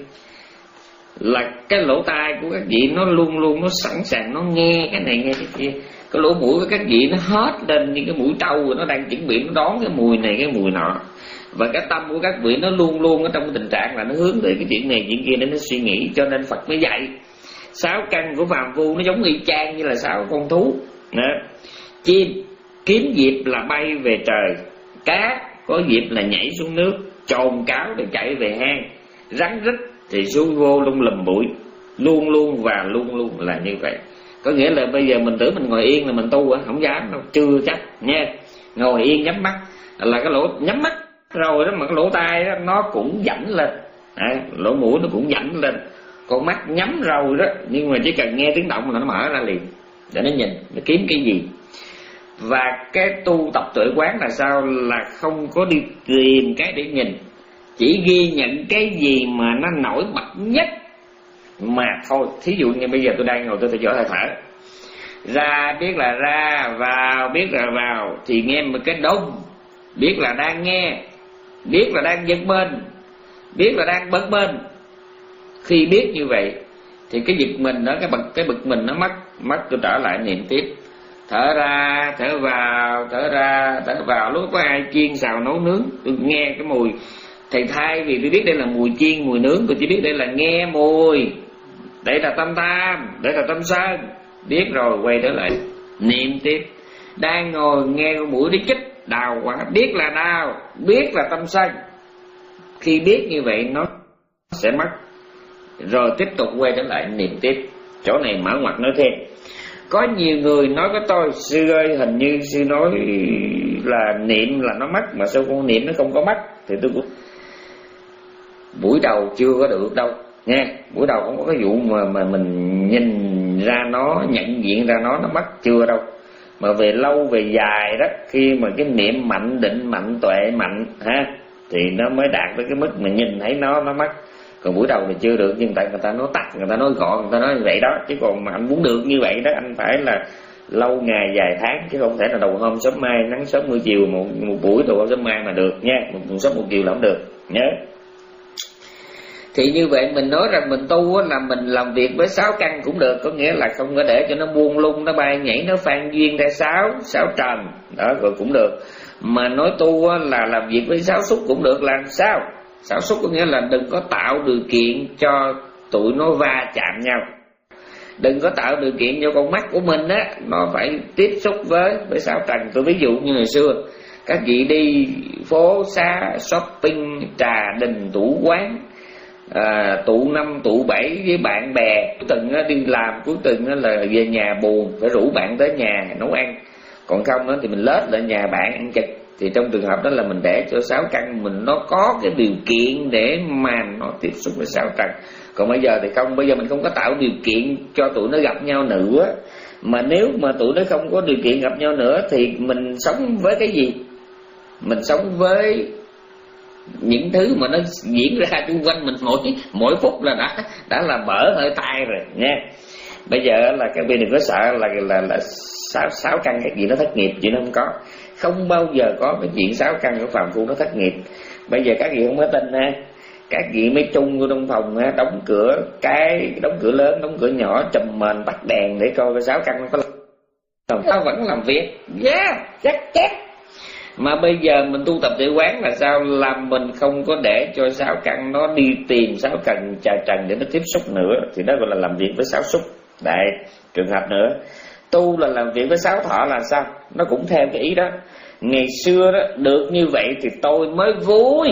A: Là cái lỗ tai của các vị nó luôn luôn nó sẵn sàng nó nghe cái này nghe cái kia. Cái lỗ mũi của các vị nó hết lên như cái mũi trâu rồi, nó đang chuẩn bị nó đón cái mùi này cái mùi nọ. Và cái tâm của các vị nó luôn luôn ở trong cái tình trạng là nó hướng tới cái chuyện này chuyện kia để nó suy nghĩ. Cho nên Phật mới dạy sáu căn của phàm phu nó giống y chang như là sáu con thú. Đó. Chim kiếm dịp là bay về trời, cá có dịp là nhảy xuống nước, trồn cáo để chạy về hang, rắn rít thì xuống vô lung lùm bụi. Luôn luôn và luôn luôn là như vậy. Có nghĩa là bây giờ mình tưởng mình ngồi yên là mình tu á, không dám đâu, chưa chắc nha. Ngồi yên nhắm mắt là cái lỗ nhắm mắt rồi đó, mà cái lỗ tai đó nó cũng dảnh lên, à, lỗ mũi nó cũng dảnh lên, con mắt nhắm rồi đó, nhưng mà chỉ cần nghe tiếng động là nó mở ra liền để nó nhìn, nó kiếm cái gì. Và cái tu tập tuệ quán là sao? Là không có đi tìm cái để nhìn, chỉ ghi nhận cái gì mà nó nổi bật nhất mà thôi. Thí dụ như bây giờ tôi đang ngồi tôi phải giỏi hơi thở, ra biết là ra, vào biết là vào, thì nghe một cái đông biết là đang nghe, biết là đang giật bên, biết là đang bấn bên. Khi biết như vậy thì cái giật mình đó, cái bực cái bực mình nó mất, mất tôi trở lại niệm tiếp, thở ra thở vào, thở ra thở vào. Lúc có ai chiên xào nấu nướng, tôi nghe cái mùi, thầy thay vì tôi biết đây là mùi chiên mùi nướng, tôi chỉ biết đây là nghe mùi, đây là tâm tam, đây là tâm sơn. Biết rồi quay trở lại niệm tiếp. Đang ngồi nghe con mũi nó chích đau quá, biết là đau, biết là tâm sân. Khi biết như vậy nó sẽ mất, rồi tiếp tục quay trở lại niệm tiếp. Chỗ này mở ngoặt nói thêm. Có nhiều người nói với tôi: sư ơi, hình như sư nói là niệm là nó mất, mà sao con niệm nó không có mất? Thì tôi cũng buổi đầu chưa có được đâu nha. Buổi đầu không có cái vụ mà mà mình nhìn ra nó, nhận diện ra nó nó mất, chưa đâu. Mà về lâu về dài đó, khi mà cái niệm mạnh, định mạnh, tuệ mạnh ha, thì nó mới đạt tới cái mức mà nhìn thấy nó nó mất. Còn buổi đầu thì chưa được, nhưng tại người ta nói tắt, người ta nói gọn, người ta nói như vậy đó. Chứ còn mà anh muốn được như vậy đó, anh phải là lâu ngày dài tháng, chứ không thể là đầu hôm sớm mai, nắng sớm mưa chiều một, một buổi đầu hôm sớm mai mà được nha. Một, một sớm một chiều là không được nhớ. Thì như vậy mình nói rằng mình tu là mình làm việc với sáu căn cũng được, có nghĩa là không có để cho nó buông lung, nó bay nhảy, nó phan duyên ra sáu sáu trần đó rồi cũng được. Mà nói tu là làm việc với sáu xúc cũng được. Làm sao? Sáu xúc có nghĩa là đừng có tạo điều kiện cho tụi nó va chạm nhau, đừng có tạo điều kiện cho con mắt của mình á nó phải tiếp xúc với với sáu trần. Tôi ví dụ như ngày xưa các vị đi phố xá shopping, trà đình, tủ quán, à, tụ năm tụ bảy với bạn bè, cuối tuần đi làm, cuối tuần là về nhà buồn, phải rủ bạn tới nhà nấu ăn. Còn không đó thì mình lết lại nhà bạn ăn chật. Thì trong trường hợp đó là mình để cho sáu căn mình nó có cái điều kiện để mà nó tiếp xúc với sáu trần. Còn bây giờ thì không, bây giờ mình không có tạo điều kiện cho tụi nó gặp nhau nữa. Mà nếu mà tụi nó không có điều kiện gặp nhau nữa thì mình sống với cái gì? Mình sống với những thứ mà nó diễn ra xung quanh mình mỗi mỗi phút là đã đã là mở hơi tai rồi nha. Bây giờ là các vị đừng có sợ là là là sáu sáu căn cái gì nó thất nghiệp, chuyện nó không có, không bao giờ có cái chuyện sáu căn của phàm phu nó thất nghiệp. Bây giờ các vị không có tin ha, các vị mới chung vô trong phòng ha, đóng cửa cái đóng cửa lớn, đóng cửa nhỏ, trùm mền, tắt đèn để coi cái sáu căn nó có làm. Tao vẫn làm việc, yeah, chắc chắc. Mà bây giờ mình tu tập tuệ quán là sao? Làm mình không có để cho sáu căn nó đi tìm sáu căn trà trần để nó tiếp xúc nữa, thì đó gọi là làm việc với sáu xúc. Đại trường hợp nữa, tu là làm việc với sáu thọ là sao? Nó cũng theo cái ý đó. Ngày xưa đó được như vậy thì tôi mới vui,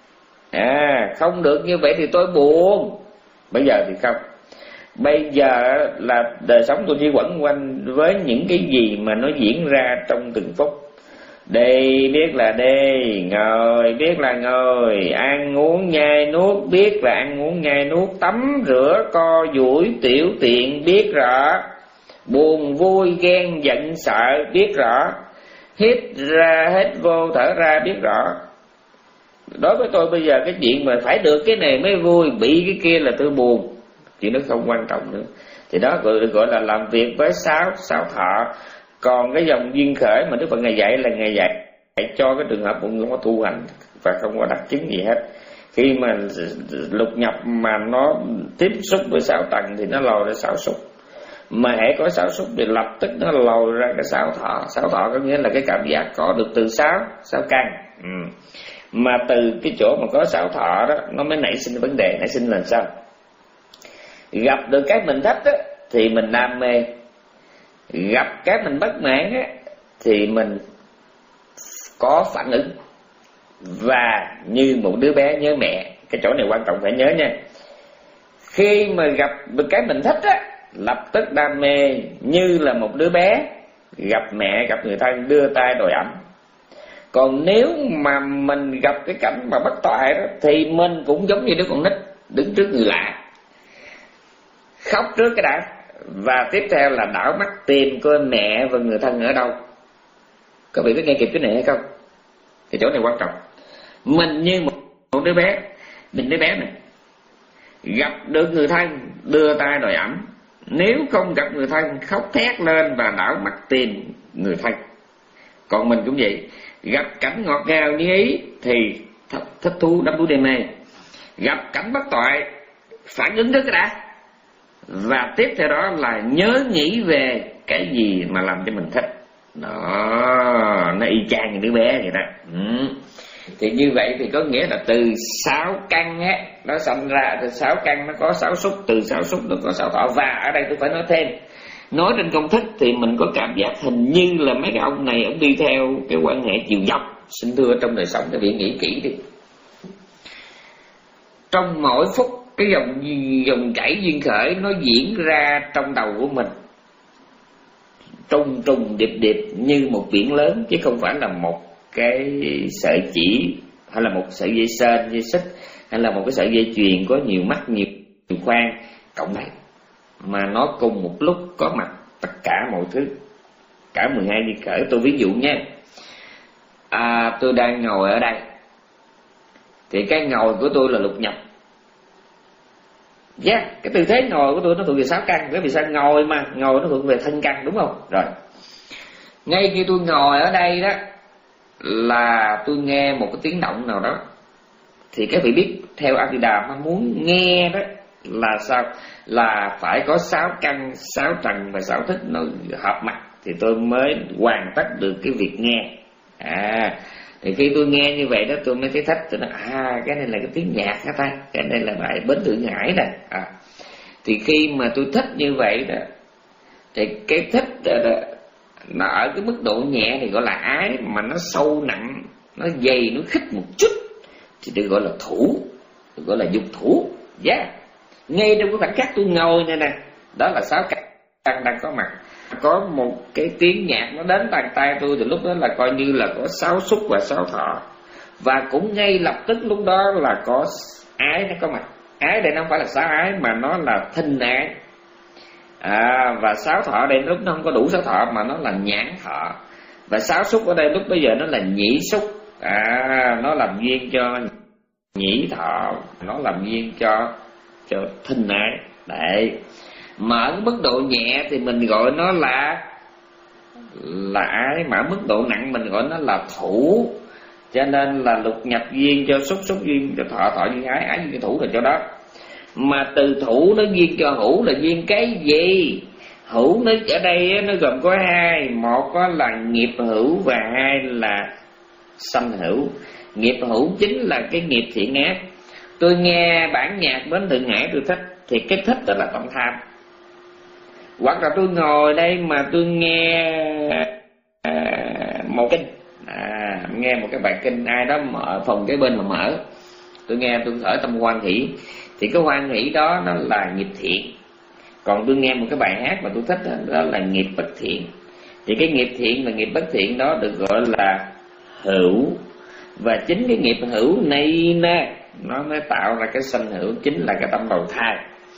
A: à không được như vậy thì tôi buồn. Bây giờ thì không. Bây giờ là đời sống tôi chỉ quẩn quanh với những cái gì mà nó diễn ra trong từng phút. Đi biết là đi, ngồi biết là ngồi, ăn uống nhai nuốt biết là ăn uống nhai nuốt, tắm rửa co duỗi tiểu tiện biết rõ, buồn vui ghen giận sợ biết rõ, hít ra hít vô thở ra biết rõ. Đối với tôi bây giờ cái chuyện mà phải được cái này mới vui, bị cái kia là tôi buồn, chuyện nó không quan trọng nữa. Thì đó gọi, gọi là làm việc với sáu sáu thọ. Còn cái dòng duyên khởi mà Đức Phật Ngài dạy là Ngài dạy cho cái trường hợp một người có tu hành và không có đặc chứng gì hết. Khi mà lục nhập mà nó tiếp xúc với sáu tầng thì nó lòi ra sáu xúc. Mà hãy có sáu xúc thì lập tức nó lòi ra cái sáu thọ. Sáu thọ có nghĩa là cái cảm giác có được từ sáu, sáu căn. Ừ. Mà từ cái chỗ mà có sáu thọ đó nó mới nảy sinh vấn đề. Nảy sinh là sao? Gặp được cái mình thích đó, thì mình đam mê. Gặp cái mình bất mãn á, thì mình có phản ứng. Và như một đứa bé nhớ mẹ. Cái chỗ này quan trọng phải nhớ nha. Khi mà gặp được cái mình thích á, lập tức đam mê như là một đứa bé gặp mẹ, gặp người thân đưa tay đòi ẵm. Còn nếu mà mình gặp cái cảnh mà bất toại đó, thì mình cũng giống như đứa con nít đứng trước người lạ, khóc trước cái đã, và tiếp theo là đảo mắt tìm coi mẹ và người thân ở đâu. Các vị có nghe kịp cái này hay không? Cái chỗ này quan trọng. Mình như một, một đứa bé, mình đứa bé này gặp được người thân đưa tay đòi ẵm, nếu không gặp người thân khóc thét lên và đảo mắt tìm người thân. Còn mình cũng vậy, gặp cảnh ngọt ngào như ý thì th- thích thú đắm đuối đam mê, gặp cảnh bất toại phản ứng trước cái đã, và tiếp theo đó là nhớ nghĩ về cái gì mà làm cho mình thích. Đó, nó y chang như đứa bé vậy đó. Ừ. Thì như vậy thì có nghĩa là từ sáu căn á, nó sanh ra từ sáu căn nó có sáu xúc, từ sáu xúc nó có sáu thọ. Và ở đây tôi phải nói thêm, nói trên công thức thì mình có cảm giác hình như là mấy cái ông này ông đi theo cái quan hệ chiều dọc. Xin thưa, trong đời sống các vị nghĩ kỹ đi, trong mỗi phút cái dòng dòng chảy duyên khởi nó diễn ra trong đầu của mình trùng trùng điệp điệp như một biển lớn, chứ không phải là một cái sợi chỉ, hay là một sợi dây sên, dây xích, hay là một cái sợi dây chuyền có nhiều mắt, nhiều, nhiều khoang cộng lại, mà nó cùng một lúc có mặt tất cả mọi thứ, cả mười hai duyên khởi. Tôi ví dụ nha, à, tôi đang ngồi ở đây thì cái ngồi của tôi là lục nhập. Yeah, cái tư thế ngồi của tôi nó thuộc về sáu căn. Bởi vì sao? Ngồi mà, ngồi nó thuộc về thân căn, đúng không? Rồi, ngay khi tôi ngồi ở đây đó là tôi nghe một cái tiếng động nào đó, thì các vị biết theo A-di-đà mà muốn nghe đó là sao? Là phải có sáu căn, sáu trần và sáu thức nó hợp mặt thì tôi mới hoàn tất được cái việc nghe. À, thì khi tôi nghe như vậy đó tôi mới thấy thích. Tôi nói à, cái này là cái tiếng nhạc hả ta, cái này là bài Bến Thượng Hải nè. À, thì khi mà tôi thích như vậy đó, thì cái thích đó, đó, nó ở cái mức độ nhẹ thì gọi là ái, mà nó sâu nặng, nó dày, nó khích một chút thì được gọi là thủ, được gọi là dục thủ. Yeah. Ngay trong cái khoảnh khắc tôi ngồi này nè, đó là sáu căn đang có mặt. Có một cái tiếng nhạc nó đến bàn tay tôi thì lúc đó là coi như là có sáu xúc và sáu thọ. Và cũng ngay lập tức lúc đó là có ái nó có mặt. Ái đây nó không phải là sáu ái mà nó là thinh ái. À, và sáu thọ đây lúc nó không có đủ sáu thọ mà nó là nhãn thọ. Và sáu xúc ở đây lúc bây giờ nó là nhĩ xúc. À, nó làm duyên cho nhĩ thọ, nó làm duyên cho cho thinh ái. Đấy. Mà ở mức độ nhẹ thì mình gọi nó là là ái, mà ở mức độ nặng mình gọi nó là thủ. Cho nên là lục nhập duyên cho xúc, xúc duyên cho thọ, thọ duyên ái, ái duyên cho thủ là chỗ đó. Mà từ thủ nó duyên cho hữu là duyên cái gì? Hữu nó ở đây nó gồm có hai, một có là nghiệp hữu và hai là sanh hữu. Nghiệp hữu chính là cái nghiệp thiện ác. Tôi nghe bản nhạc Bến Thượng Hải tôi thích, thì cái thích đó là tâm tham. Hoặc là tôi ngồi đây mà tôi nghe à, một kinh, à, nghe một cái bài kinh ai đó mở phòng cái bên mà mở, tôi nghe tôi khởi tâm hoan hỷ, thì cái hoan hỷ đó nó là nghiệp thiện. Còn tôi nghe một cái bài hát mà tôi thích đó, đó là nghiệp bất thiện. Thì cái nghiệp thiện và nghiệp bất thiện đó được gọi là hữu. Và chính cái nghiệp hữu này nè, nó mới tạo ra cái sanh hữu, chính là cái tâm đầu thai.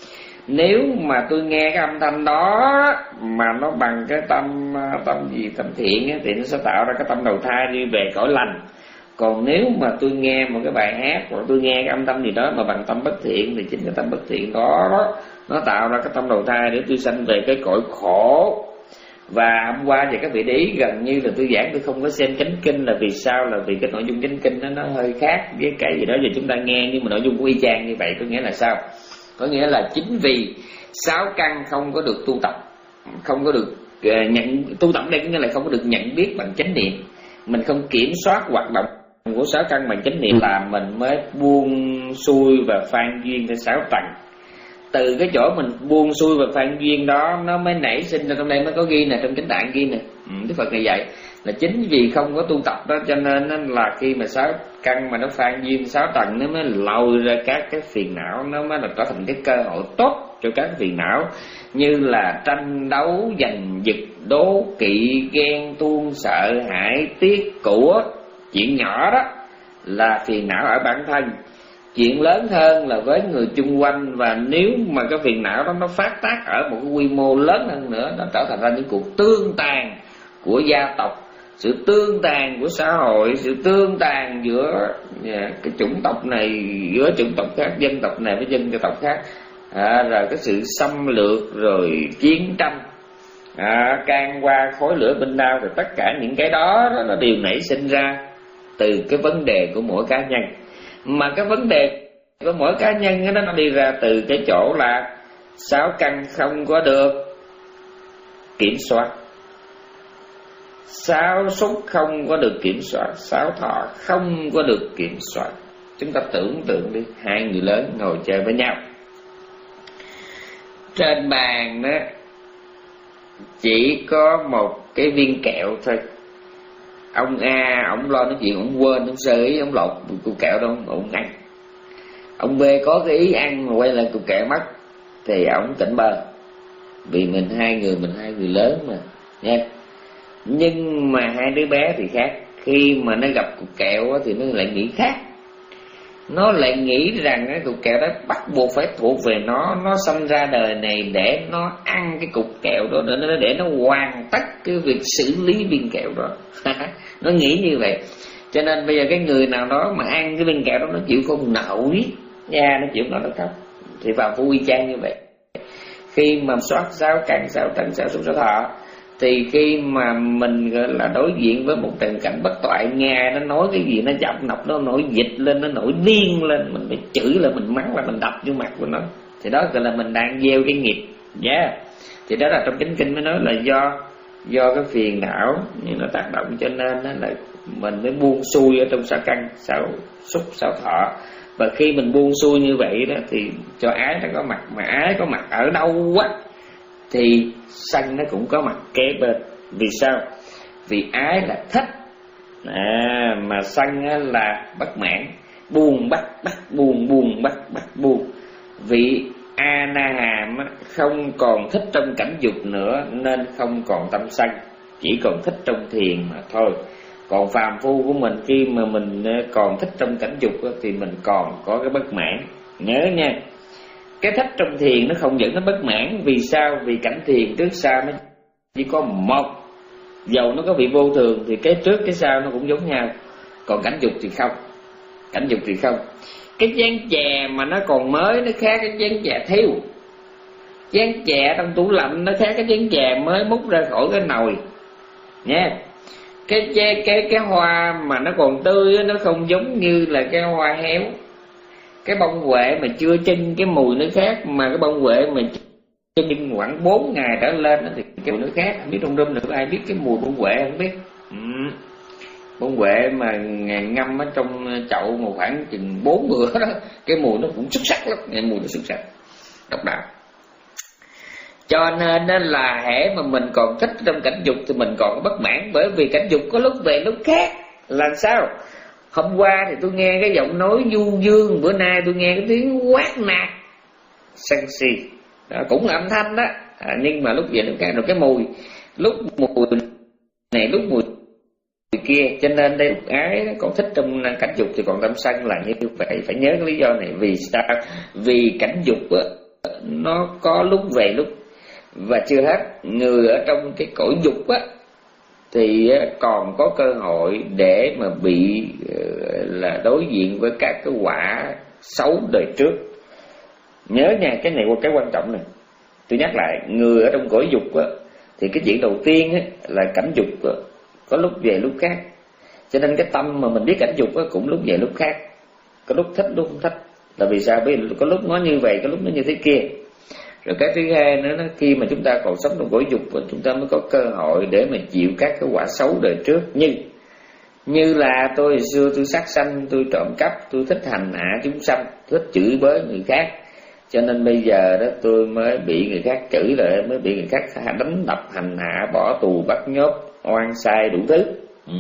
A: Nếu mà tôi nghe cái âm thanh đó mà nó bằng cái tâm tâm gì tâm thiện ấy, thì nó sẽ tạo ra cái tâm đầu thai đi về cõi lành. Còn nếu mà tôi nghe một cái bài hát hoặc tôi nghe cái âm thanh gì đó mà bằng tâm bất thiện, thì chính cái tâm bất thiện đó nó tạo ra cái tâm đầu thai để tôi sanh về cái cõi khổ. Và hôm qua thì các vị để ý, gần như là tôi giảng tôi không có xem chánh kinh, là vì sao? Là vì cái nội dung chánh kinh đó, nó hơi khác với cái gì đó giờ chúng ta nghe, nhưng mà nội dung của y chang như vậy. Có nghĩa là sao? Có nghĩa là chính vì sáu căn không có được tu tập, không có được uh, nhận tu tập đây có nghĩa là không có được nhận biết bằng chánh niệm, mình không kiểm soát hoạt động của sáu căn bằng chánh niệm, là mình mới buông xuôi và phan duyên tới sáu tầng. Từ cái chỗ mình buông xuôi và phan duyên đó, nó mới nảy sinh ra, trong đây mới có ghi nè, trong Chánh Tạng ghi nè, ừ, Đức Phật này dạy là chính vì không có tu tập đó, cho nên là khi mà sáu căn mà nó phan duyên sáu tầng, nó mới lôi ra các cái phiền não, nó mới là trở thành cái cơ hội tốt cho các phiền não, như là tranh đấu, giành giật, đố kỵ, ghen tuông, sợ hãi, tiếc của. Chuyện nhỏ đó là phiền não ở bản thân, chuyện lớn hơn là với người chung quanh. Và nếu mà cái phiền não đó nó phát tác ở một cái quy mô lớn hơn nữa, nó trở thành ra những cuộc tương tàn của gia tộc, sự tương tàn của xã hội, sự tương tàn giữa cái chủng tộc này giữa chủng tộc khác, dân tộc này với dân tộc khác, à, rồi cái sự xâm lược, rồi chiến tranh, à, can qua khói lửa binh đao, rồi tất cả những cái đó, đó nó đều nảy sinh ra từ cái vấn đề của mỗi cá nhân. Mà cái vấn đề của mỗi cá nhân đó, nó đi ra từ cái chỗ là sáu căn không có được kiểm soát, sáu xúc không có được kiểm soát, sáu thọ không có được kiểm soát. Chúng ta tưởng tượng đi, hai người lớn ngồi chơi với nhau, trên bàn đó chỉ có một cái viên kẹo thôi. Ông A, ông lo nói chuyện, ông quên, ông sơ ý, ông lột cục kẹo đâu, ông ăn. Ông B có cái ý ăn mà quay lại cục kẹo mất, thì ông tỉnh bơ, vì mình hai người, mình hai người lớn mà nha. Nhưng mà hai đứa bé thì khác, khi mà nó gặp cục kẹo thì nó lại nghĩ khác. Nó lại nghĩ rằng cái cục kẹo đó bắt buộc phải thuộc về nó, nó sinh ra đời này để nó ăn cái cục kẹo đó, để nó, để nó hoàn tất cái việc xử lý viên kẹo đó. Nó nghĩ như vậy. Cho nên bây giờ cái người nào đó mà ăn cái viên kẹo đó, nó chịu không nổi nha, nó chịu nó nó khóc. Thì vào phu y chang như vậy. Khi mà soát sáu căn, sáu trần, sáu xúc, sáu thọ, thì khi mà mình gọi là đối diện với một tình cảnh bất toại, nghe nó nói cái gì nó chậm nọc, nó nổi dịch lên, nó nổi điên lên, mình phải chửi là mình mắng là mình đập vô mặt của nó, thì đó gọi là mình đang gieo cái nghiệp nhé. Yeah. Thì đó là trong Chánh Kinh mới nói là do do cái phiền não như nó tác động, cho nên đó là mình mới buông xuôi ở trong sáu căn, sáu xúc, sáu thọ. Và khi mình buông xuôi như vậy đó, thì cho ái nó có mặt. Mà ái có mặt ở đâu á thì sân nó cũng có mặt kế bên. Vì sao? Vì ái là thích, à, mà sân là bất mãn, buông bắt bắt buông, buông bắt bắt buông. Vị A Na Hàm không còn thích trong cảnh dục nữa, nên không còn tâm sân, chỉ còn thích trong thiền mà thôi. Còn phàm phu của mình, khi mà mình còn thích trong cảnh dục thì mình còn có cái bất mãn. Nhớ nha, cái thích trong thiền nó không dẫn đến bất mãn. Vì sao? Vì cảnh thiền trước sau nó chỉ có một, dầu nó có vị vô thường thì cái trước cái sau nó cũng giống nhau. Còn cảnh dục thì không, cảnh dục thì không. Cái chén chè mà nó còn mới nó khác cái chén chè thiêu. Chén chè trong tủ lạnh nó khác cái chén chè mới múc ra khỏi cái nồi nha. Cái cái cái cái hoa mà nó còn tươi nó không giống như là cái hoa héo. Cái bông huệ mà chưa chưng cái mùi nó khác, mà cái bông huệ mà chưng khoảng bốn ngày trở lên thì cái mùi nó khác. Không biết trong room được ai biết cái mùi bông huệ không biết? Ừ. Bông huệ mà ngâm ở trong chậu một khoảng chừng bốn bữa đó, cái mùi nó cũng xuất sắc lắm, cái mùi nó xuất sắc, độc đạo. Cho nên là hễ mà mình còn thích trong cảnh dục thì mình còn bất mãn, bởi vì cảnh dục có lúc về lúc khác. Làm sao? Hôm qua thì tôi nghe cái giọng nói du dương, bữa nay tôi nghe cái tiếng quát nạt sân si, đó, cũng là âm thanh đó, à, nhưng mà lúc về lúc khác. Rồi cái mùi, lúc mùi này lúc mùi kia. Cho nên đây ái còn thích trong cảnh dục thì còn tâm sân là như vậy. Phải nhớ cái lý do này. Vì sao? Vì cảnh dục á, nó có lúc về lúc. Và chưa hết, người ở trong cái cõi dục á thì còn có cơ hội để mà bị là đối diện với các cái quả xấu đời trước. Nhớ nha, cái này cái quan trọng này. Tôi nhắc lại, người ở trong cõi dục á thì cái chuyện đầu tiên á là cảnh dục á, có lúc về lúc khác. Cho nên cái tâm mà mình biết cảnh dục á cũng lúc về lúc khác, có lúc thích lúc không thích. Là vì sao? Bởi vì có lúc nó như vậy, có lúc nó như thế kia. Rồi cái thứ hai nữa, khi mà chúng ta còn sống trong cõi dục, chúng ta mới có cơ hội để mà chịu các cái quả xấu đời trước. Như như là tôi hồi xưa tôi sát sanh, tôi trộm cắp, tôi thích hành hạ chúng sanh, thích chửi bới người khác. Cho nên bây giờ đó tôi mới bị người khác chửi, lại mới bị người khác đánh đập, hành hạ, bỏ tù, bắt nhốt, oan sai đủ thứ. Ừ.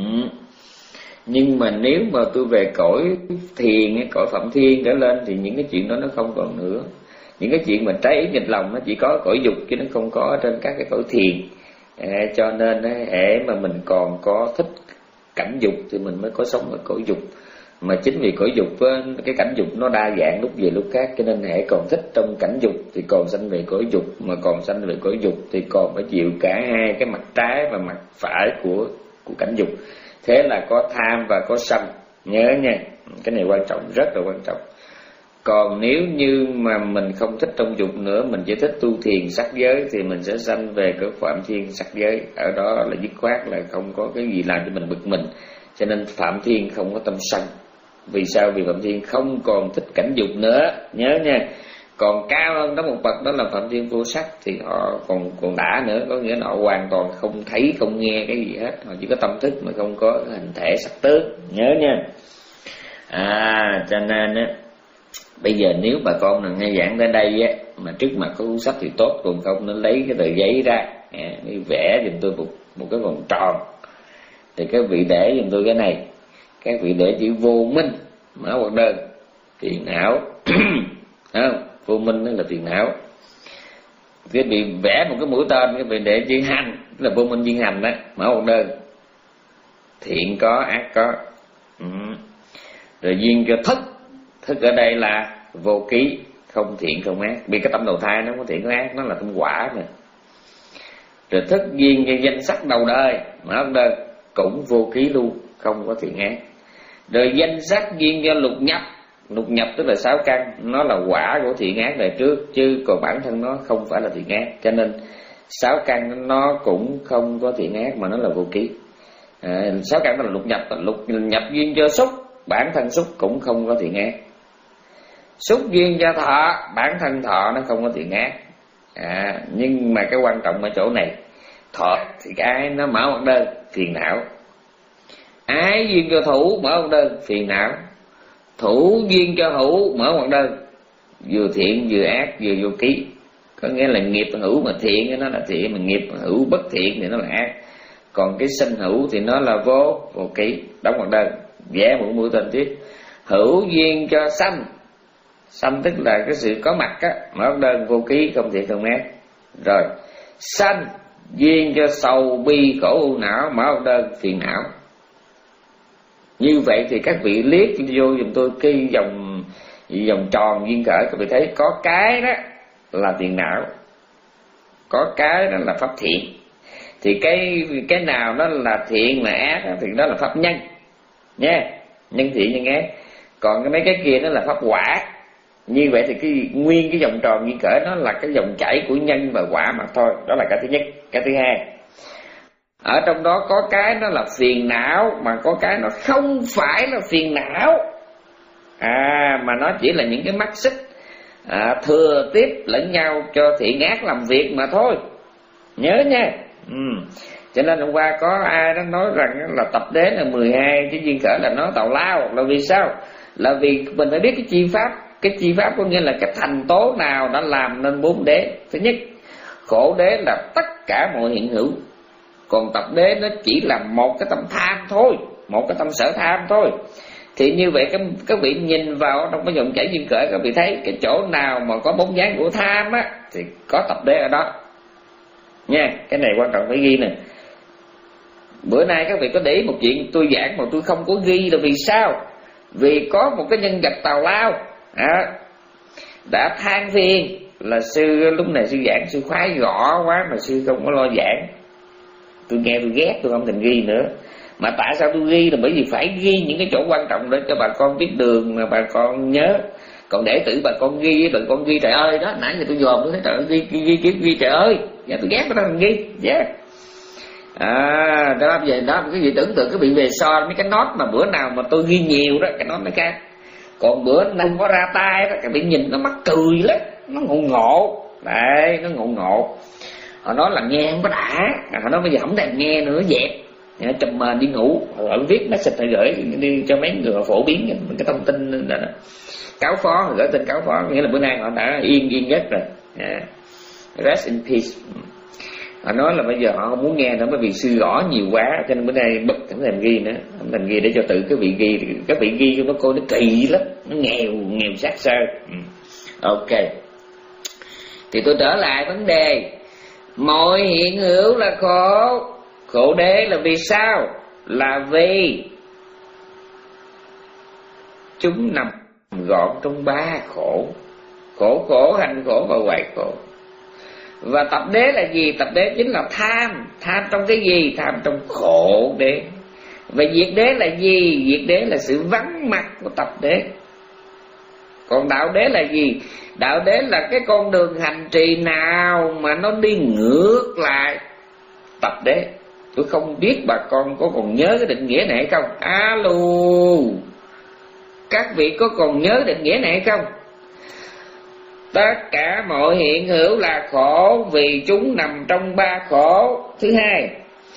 A: Nhưng mà nếu mà tôi về cõi thiền, cõi Phạm Thiên trở lên thì những cái chuyện đó nó không còn nữa. Những cái chuyện mà trái ý nghịch lòng nó chỉ có cõi dục chứ nó không có trên các cái cõi thiền. À, cho nên hệ mà mình còn có thích cảnh dục thì mình mới có sống ở cõi dục. Mà chính vì cõi dục cái cảnh dục nó đa dạng lúc về lúc khác, cho nên hệ còn thích trong cảnh dục thì còn sanh về cõi dục, mà còn sanh về cõi dục thì còn phải chịu cả hai cái mặt trái và mặt phải của của cảnh dục. Thế là có tham và có sân. Nhớ nha, cái này quan trọng, rất là quan trọng. Còn nếu như mà mình không thích trong dục nữa, mình chỉ thích tu thiền sắc giới thì mình sẽ sanh về cái Phạm Thiên sắc giới. Ở đó là dứt khoát là không có cái gì làm cho mình bực mình. Cho nên Phạm Thiên không có tâm sân. Vì sao? Vì Phạm Thiên không còn thích cảnh dục nữa. Nhớ nha. Còn cao hơn đó một bậc đó là Phạm Thiên vô sắc, thì họ còn còn đã nữa. Có nghĩa là họ hoàn toàn không thấy, không nghe cái gì hết. Họ chỉ có tâm thức mà không có hình thể sắc tướng. Nhớ nha. À cho nên á, bây giờ nếu bà con nào nghe giảng tới đây á, mà trước mặt có cuốn sách thì tốt, còn không nó lấy cái tờ giấy ra, à, vẽ giùm tôi một, một cái vòng tròn. Thì các vị để giùm tôi cái này, các vị để chữ vô minh, mở hoặc đơn, phiền não. Không? Vô minh đó là phiền não. Các vị vẽ một cái mũi tên, các vị để chữ hành, là vô minh viên hành đó, mở hoặc đơn. Thiện có, ác có. Ừ. Rồi duyên cho thức. Thức ở đây là vô ký, không thiện không ác. Vì cái tâm đầu thai nó không có thiện không ác, nó là tâm quả mà. Rồi thức duyên cho danh sắc đầu đời, mở đơn, cũng vô ký luôn, không có thiện ác. Rồi danh sắc duyên cho lục nhập. Lục nhập tức là sáu căn, nó là quả của thiện ác đời trước, chứ còn bản thân nó không phải là thiện ác. Cho nên sáu căn nó cũng không có thiện ác mà nó là vô ký. À, sáu căn nó là lục nhập, lục nhập duyên cho xúc, bản thân xúc cũng không có thiện ác. Xúc duyên cho thọ, bản thân thọ nó không có thiện ác. À, nhưng mà cái quan trọng ở chỗ này, thọ thì cái nó mở một đơn, phiền não. Ái duyên cho thủ, mở một đơn, phiền não. Thủ duyên cho hữu, mở một đơn, vừa thiện vừa ác vừa vô ký. Có nghĩa là nghiệp hữu mà thiện thì nó là thiện, mà nghiệp hữu bất thiện thì nó là ác. Còn cái sinh hữu thì nó là vô, vô ký. Đóng một đơn, vẽ một mũi tên tiếp. Hữu duyên cho sanh, sanh tức là cái sự có mặt á, mở đơn, vô ký, không thiện không ác. Rồi sanh duyên cho sầu bi khổ u não, mở đơn, phiền não. Như vậy thì các vị liếc vô dùm tôi cái vòng vòng tròn duyên khởi, các vị thấy có cái đó là phiền não, có cái đó là pháp thiện. Thì cái cái nào đó là thiện là ác thì đó là pháp nhân nha, nhân thiện nhân ác. Còn cái mấy cái kia nó là pháp quả. Như vậy thì cái nguyên cái vòng tròn duyên khởi nó là cái dòng chảy của nhân và quả mà thôi. Đó là cái thứ nhất. Cái thứ hai, ở trong đó có cái nó là phiền não, mà có cái nó không phải là phiền não. À, mà nó chỉ là những cái mắt xích à, thừa tiếp lẫn nhau cho thiện ác làm việc mà thôi. Nhớ nha. Ừ. Cho nên hôm qua có ai đó nói rằng là tập đế là mười hai, cái duyên khởi là nó tào lao. Là vì sao? Là vì mình phải biết cái chi pháp. Cái chi pháp có nghĩa là cái thành tố nào đã làm nên bốn đế. Thứ nhất, khổ đế là tất cả mọi hiện hữu. Còn tập đế nó chỉ là một cái tâm tham thôi, một cái tâm sở tham thôi. Thì như vậy các, các vị nhìn vào trong cái dòng chảy duyên khởi, các vị thấy cái chỗ nào mà có bóng dáng của tham á thì có tập đế ở đó nha. Cái này quan trọng phải ghi nè. Bữa nay các vị có để ý một chuyện tôi giảng mà tôi không có ghi là vì sao? Vì có một cái nhân vật tào lao à, đã than phiền là sư lúc này sư giảng sư khoái gõ quá mà sư không có lo giảng. Tôi nghe tôi ghét, tôi không thèm ghi nữa. Mà tại sao tôi ghi là bởi vì phải ghi những cái chỗ quan trọng để cho bà con biết đường mà bà con nhớ. Còn để tự bà con ghi, bà con ghi trời ơi đó, nãy giờ tôi dòm tôi thấy trời ơi ghi ghi ghi, ghi, ghi trời ơi, dạ tôi ghét nó thằng ghi, yeah. À, đó về đó cái gì tưởng tượng cái bị về so mấy cái nốt mà bữa nào mà tôi ghi nhiều đó cái nốt nó khác. Còn bữa nay có ra tay đó cái bị nhìn nó mắc cười lắm, nó ngộ ngộ, đấy nó ngộ ngộ. Họ nói là nghe không có đã, họ nói bây giờ không thèm nghe nữa dẹp, chùm mền đi ngủ. Họ viết message phải gửi đi cho mấy người họ phổ biến cái thông tin đó, đó. Cáo phó, họ gửi tin cáo phó, nghĩa là bữa nay họ đã yên yên giấc rồi, yeah. Rest in peace. Họ nói là bây giờ họ không muốn nghe nữa bởi vì sư gõ nhiều quá, cho nên bữa nay bực không thèm ghi nữa, không thèm ghi để cho tự cái vị ghi, cái vị ghi cho nó cô nó kỳ lắm, nó nghèo nghèo sát sơ. ừ. Ok, thì tôi trở lại vấn đề. Mọi hiện hữu là khổ. Khổ đế là vì sao? Là vì chúng nằm gọn trong ba khổ: khổ khổ, hành khổ và hoại khổ. Và tập đế là gì? Tập đế chính là tham. Tham trong cái gì? Tham trong khổ đế. Và diệt đế là gì? Diệt đế là sự vắng mặt của tập đế. Còn đạo đế là gì? Đạo đế là cái con đường hành trì nào mà nó đi ngược lại tập đế. Tôi không biết bà con có còn nhớ cái định nghĩa này hay không? Alo, các vị có còn nhớ định nghĩa này hay không? Tất cả mọi hiện hữu là khổ vì chúng nằm trong ba khổ. Thứ hai,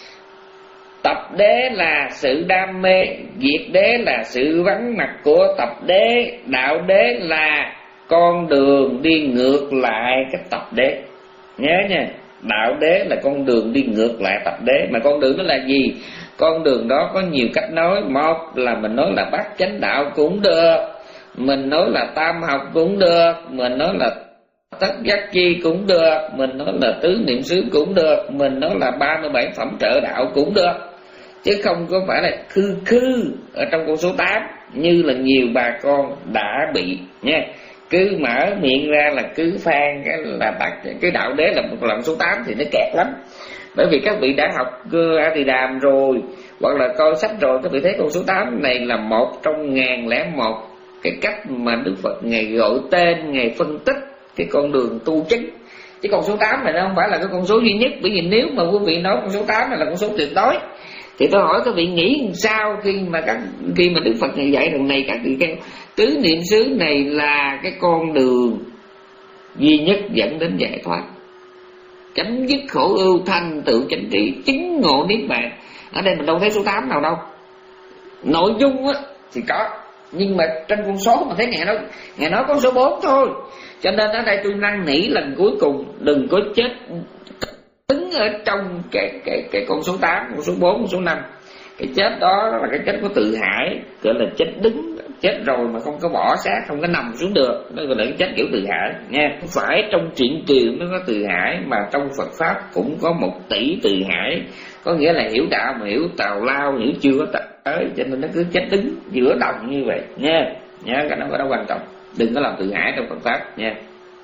A: tập đế là sự đam mê, diệt đế là sự vắng mặt của tập đế, đạo đế là con đường đi ngược lại cái tập đế. Nhớ nha, đạo đế là con đường đi ngược lại tập đế. Mà con đường đó là gì? Con đường đó có nhiều cách nói. Một là mình nói là bát chánh đạo cũng được, mình nói là tam học cũng được, mình nói là tất giác chi cũng được, mình nói là tứ niệm xứ cũng được, mình nói là ba mươi bảy phẩm trợ đạo cũng được. Chứ không có phải là khư khư ở trong con số tám như là nhiều bà con đã bị nha. Cứ mở miệng ra là cứ phan cái là bác cái đạo đế là một lần số tám thì nó kẹt lắm. Bởi vì các vị đã học A Tỳ Đàm rồi hoặc là coi sách rồi, các vị thấy con số tám này là một trong ngàn lẻ một cái cách mà Đức Phật Ngài gọi tên, Ngài phân tích cái con đường tu chứng. Chứ con số tám này nó không phải là cái con số duy nhất. Bởi vì nếu mà quý vị nói con số tám này là con số tuyệt đối thì tôi hỏi các vị nghĩ sao khi mà các khi mà Đức Phật Ngài dạy rằng này các vị kêu tứ niệm xứ này là cái con đường duy nhất dẫn đến giải thoát, chấm dứt khổ ưu, thành tựu chánh trí, chứng ngộ niết bàn. Ở đây mình đâu thấy số tám nào đâu. Nội dung á thì có, nhưng mà trên con số mà thấy Ngài nói Ngài nói có số bốn thôi. Cho nên ở đây tôi năn nỉ lần cuối cùng đừng có chết đứng ở trong cái cái cái con số tám, con số bốn, con số năm. Cái chết đó là cái chết của tự hải, gọi là chết đứng, chết rồi mà không có bỏ xác, không có nằm xuống được, nó gọi là cái chết kiểu tự hải nha. Không phải trong truyện kiều nó có tự hải, mà trong Phật pháp cũng có một tỷ tự hải, có nghĩa là hiểu đạo mà hiểu tào lao, hiểu chưa có tới, cho nên nó cứ chết đứng giữa đồng như vậy nha. Nhớ cái đó có đó quan trọng, đừng có làm tự hải trong Phật pháp nha.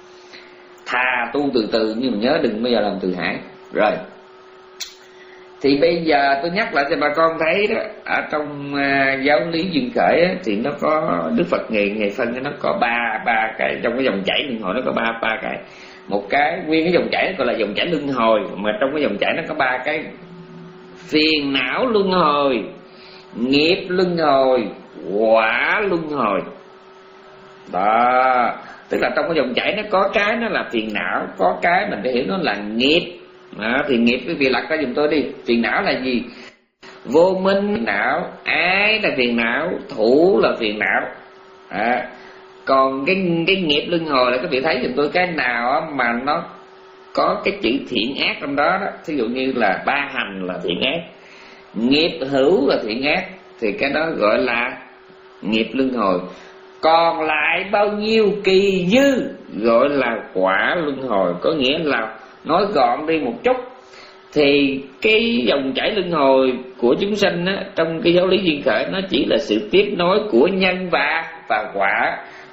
A: Thà tu từ từ nhưng mà nhớ đừng bao giờ làm tự hải. Rồi thì bây giờ tôi nhắc lại cho bà con thấy đó, ở trong uh, giáo lý duyên khởi á, thì nó có Đức Phật ngày ngày phân nó có ba ba cái trong cái dòng chảy luân hồi, nó có ba ba cái. Một cái nguyên cái dòng chảy gọi là dòng chảy luân hồi, mà trong cái dòng chảy nó có ba cái: phiền não luân hồi, nghiệp luân hồi, quả luân hồi. Đó, tức là trong cái dòng chảy nó có cái nó là phiền não, có cái mình phải hiểu nó là nghiệp. À, thì nghiệp quý vị lật ra giùm tôi đi. Phiền não là gì? Vô minh não, ái là phiền não, thủ là phiền não. À, còn cái cái nghiệp luân hồi là các vị thấy giùm tôi cái nào mà nó có cái chữ thiện ác trong đó đó. Ví dụ như là ba hành là thiện ác, nghiệp hữu là thiện ác, thì cái đó gọi là nghiệp luân hồi. Còn lại bao nhiêu kỳ dư gọi là quả luân hồi. Có nghĩa là nói gọn đi một chút thì cái dòng chảy luân hồi của chúng sinh á, trong cái giáo lý duyên khởi nó chỉ là sự tiếp nối của nhân và và quả.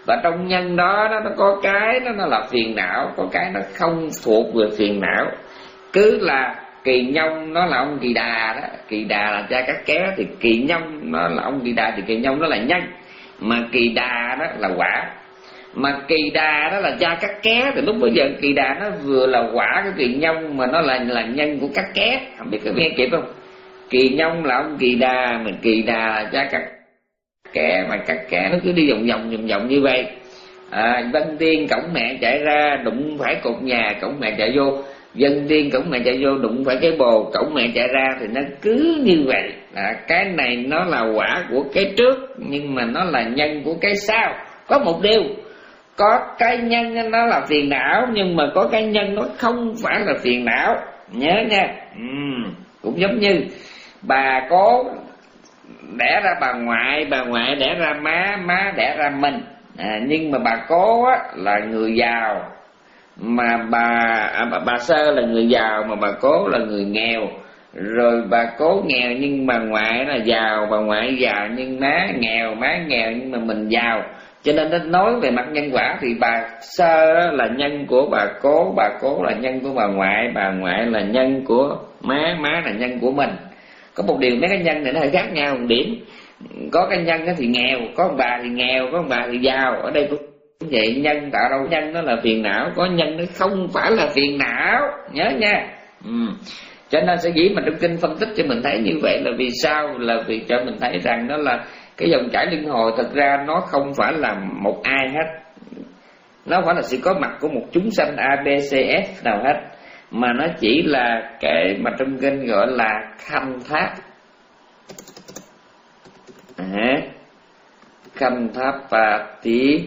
A: Và trong nhân đó nó, nó có cái nó, nó là phiền não, có cái nó không thuộc về phiền não. Cứ là Kỳ Nhông nó là ông Kỳ Đà đó, Kỳ Đà là cha Cát Ké, thì Kỳ Nhông nó là ông Kỳ Đà, thì Kỳ Nhông nó là nhân, mà Kỳ Đà đó là quả. Mà Kỳ Đà đó là cha Cát Ké, thì lúc bây giờ Kỳ Đà nó vừa là quả của Kỳ Nhông, mà nó là là nhân của Cát Ké. Không biết các nghe kịp không? Kỳ Nhông là ông Kỳ Đà, mà Kỳ Đà là cha Cát Ké, mà Cát Ké nó cứ đi vòng vòng vòng vòng như vậy. À, Vân Tiên cổng mẹ chạy ra, đụng phải cột nhà, cổng mẹ chạy vô. Dân Tiên cổng mẹ chạy vô, đụng phải cái bồ, cổng mẹ chạy ra. Thì nó cứ như vậy. À, cái này nó là quả của cái trước, nhưng mà nó là nhân của cái sau. Có một điều, có cái nhân nó là phiền não, nhưng mà có cái nhân nó không phải là phiền não. Nhớ nha. uhm, Cũng giống như bà Cố đẻ ra bà ngoại, bà ngoại đẻ ra má, má đẻ ra mình. À, nhưng mà bà Cố á, là người giàu, mà bà, à, bà bà Sơ là người giàu, mà bà Cố là người nghèo. Rồi bà Cố nghèo nhưng bà ngoại là giàu, bà ngoại giàu nhưng má nghèo, má nghèo nhưng mà mình giàu. Cho nên nó nói về mặt nhân quả thì bà Sơ là nhân của bà Cố, bà Cố là nhân của bà ngoại, bà ngoại là nhân của má, má là nhân của mình. Có một điều mấy cái nhân này nó hơi khác nhau một điểm. Có cái nhân thì nghèo, có ông bà thì nghèo, có ông bà thì giàu. Ở đây cũng vậy, nhân tạo đâu nhân nó là phiền não, có nhân nó không phải là phiền não. Nhớ nha. ừ. Cho nên sở dĩ mà trong kinh phân tích cho mình thấy như vậy là vì sao? Là vì cho mình thấy rằng đó là cái dòng chảy luân hồi thật ra nó không phải là một ai hết, nó không phải là sự có mặt của một chúng sanh A, B, C, F nào hết, mà nó chỉ là cái mà trong kinh gọi là khanh tháp. à, Khanh tháp và tí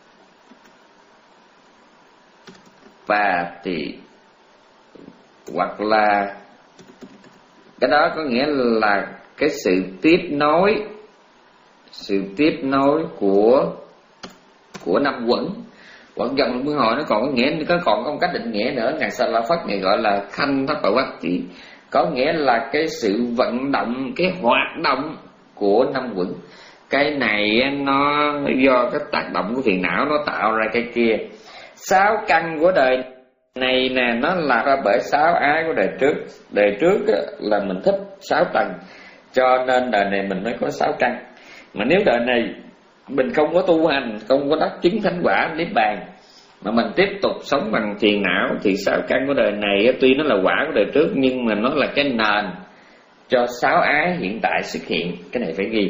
A: và tỷ, hoặc là cái đó có nghĩa là cái sự tiếp nối, sự tiếp nối của của năm quẩn. Quẩn dòng luân hồi nó còn có nghĩa, có còn có một cách định nghĩa nữa. Ngài Sa La Phất này gọi là khanh tháp và tỷ, có nghĩa là cái sự vận động, cái hoạt động của năm quẩn. Cái này nó do cái tác động của phiền não nó tạo ra cái kia. Sáu căn của đời này nè, nó là ra bởi sáu ái của đời trước. Đời trước á, là mình thích sáu tầng, cho nên đời này mình mới có sáu căn. Mà nếu đời này mình không có tu hành, không có đắc chứng thánh quả niết bàn, mà mình tiếp tục sống bằng phiền não, thì sáu căn của đời này á, tuy nó là quả của đời trước, nhưng mà nó là cái nền cho sáu ái hiện tại xuất hiện. Cái này phải ghi.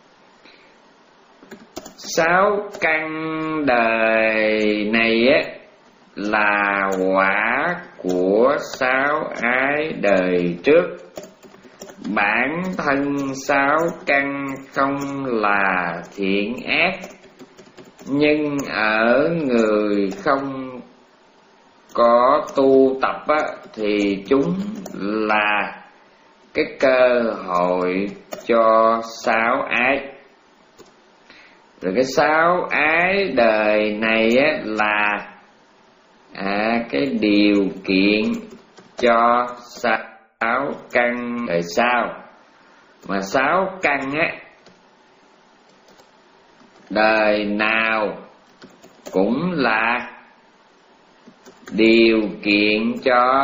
A: Sáu căn đời này á là quả của sáu ái đời trước. Bản thân sáu căn không là thiện ác, nhưng ở người không có tu tập á, thì chúng là cái cơ hội cho sáu ái. Rồi cái sáu ái đời này á, là à, cái điều kiện cho sáu căn đời sau. Mà sáu căn á, đời nào cũng là điều kiện cho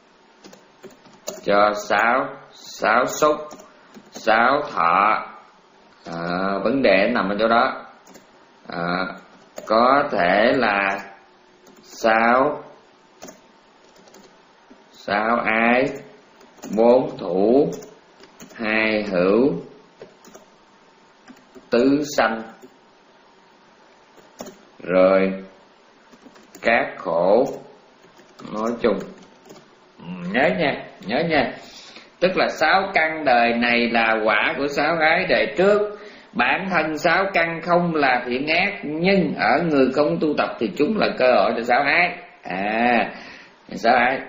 A: cho sáu sáu xúc, sáu thọ. À, vấn đề nằm ở chỗ đó. À, có thể là sáu sáu ái, bốn thủ, hai hữu, tứ sanh, rồi các khổ nói chung. Nhớ nha, nhớ nha. Tức là sáu căn đời này là quả của sáu ái đời trước. Bản thân sáu căn không là thiện ác, nhưng ở người không tu tập thì chúng là cơ hội cho sáu ái. À, sáu ái.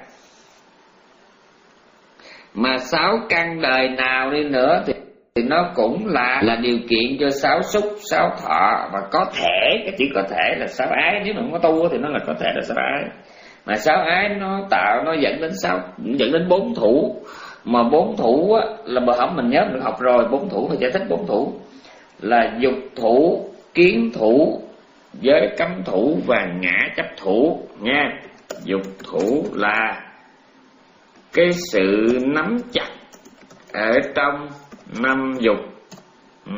A: Mà sáu căn đời nào đi nữa thì, thì nó cũng là là điều kiện cho sáu xúc, sáu thọ. Và có thể, cái chỉ có thể là sáu ái. Nếu mà không có tu thì nó là có thể là sáu ái. Mà sáu ái nó tạo, nó dẫn đến sáu, dẫn đến bốn thủ. Mà bốn thủ á, là bữa hổm mình nhớ mình học rồi. Bốn thủ, mình giải thích bốn thủ là dục thủ, kiến thủ, giới cấm thủ và ngã chấp thủ nha. Dục thủ là cái sự nắm chặt ở trong năm dục. ừ.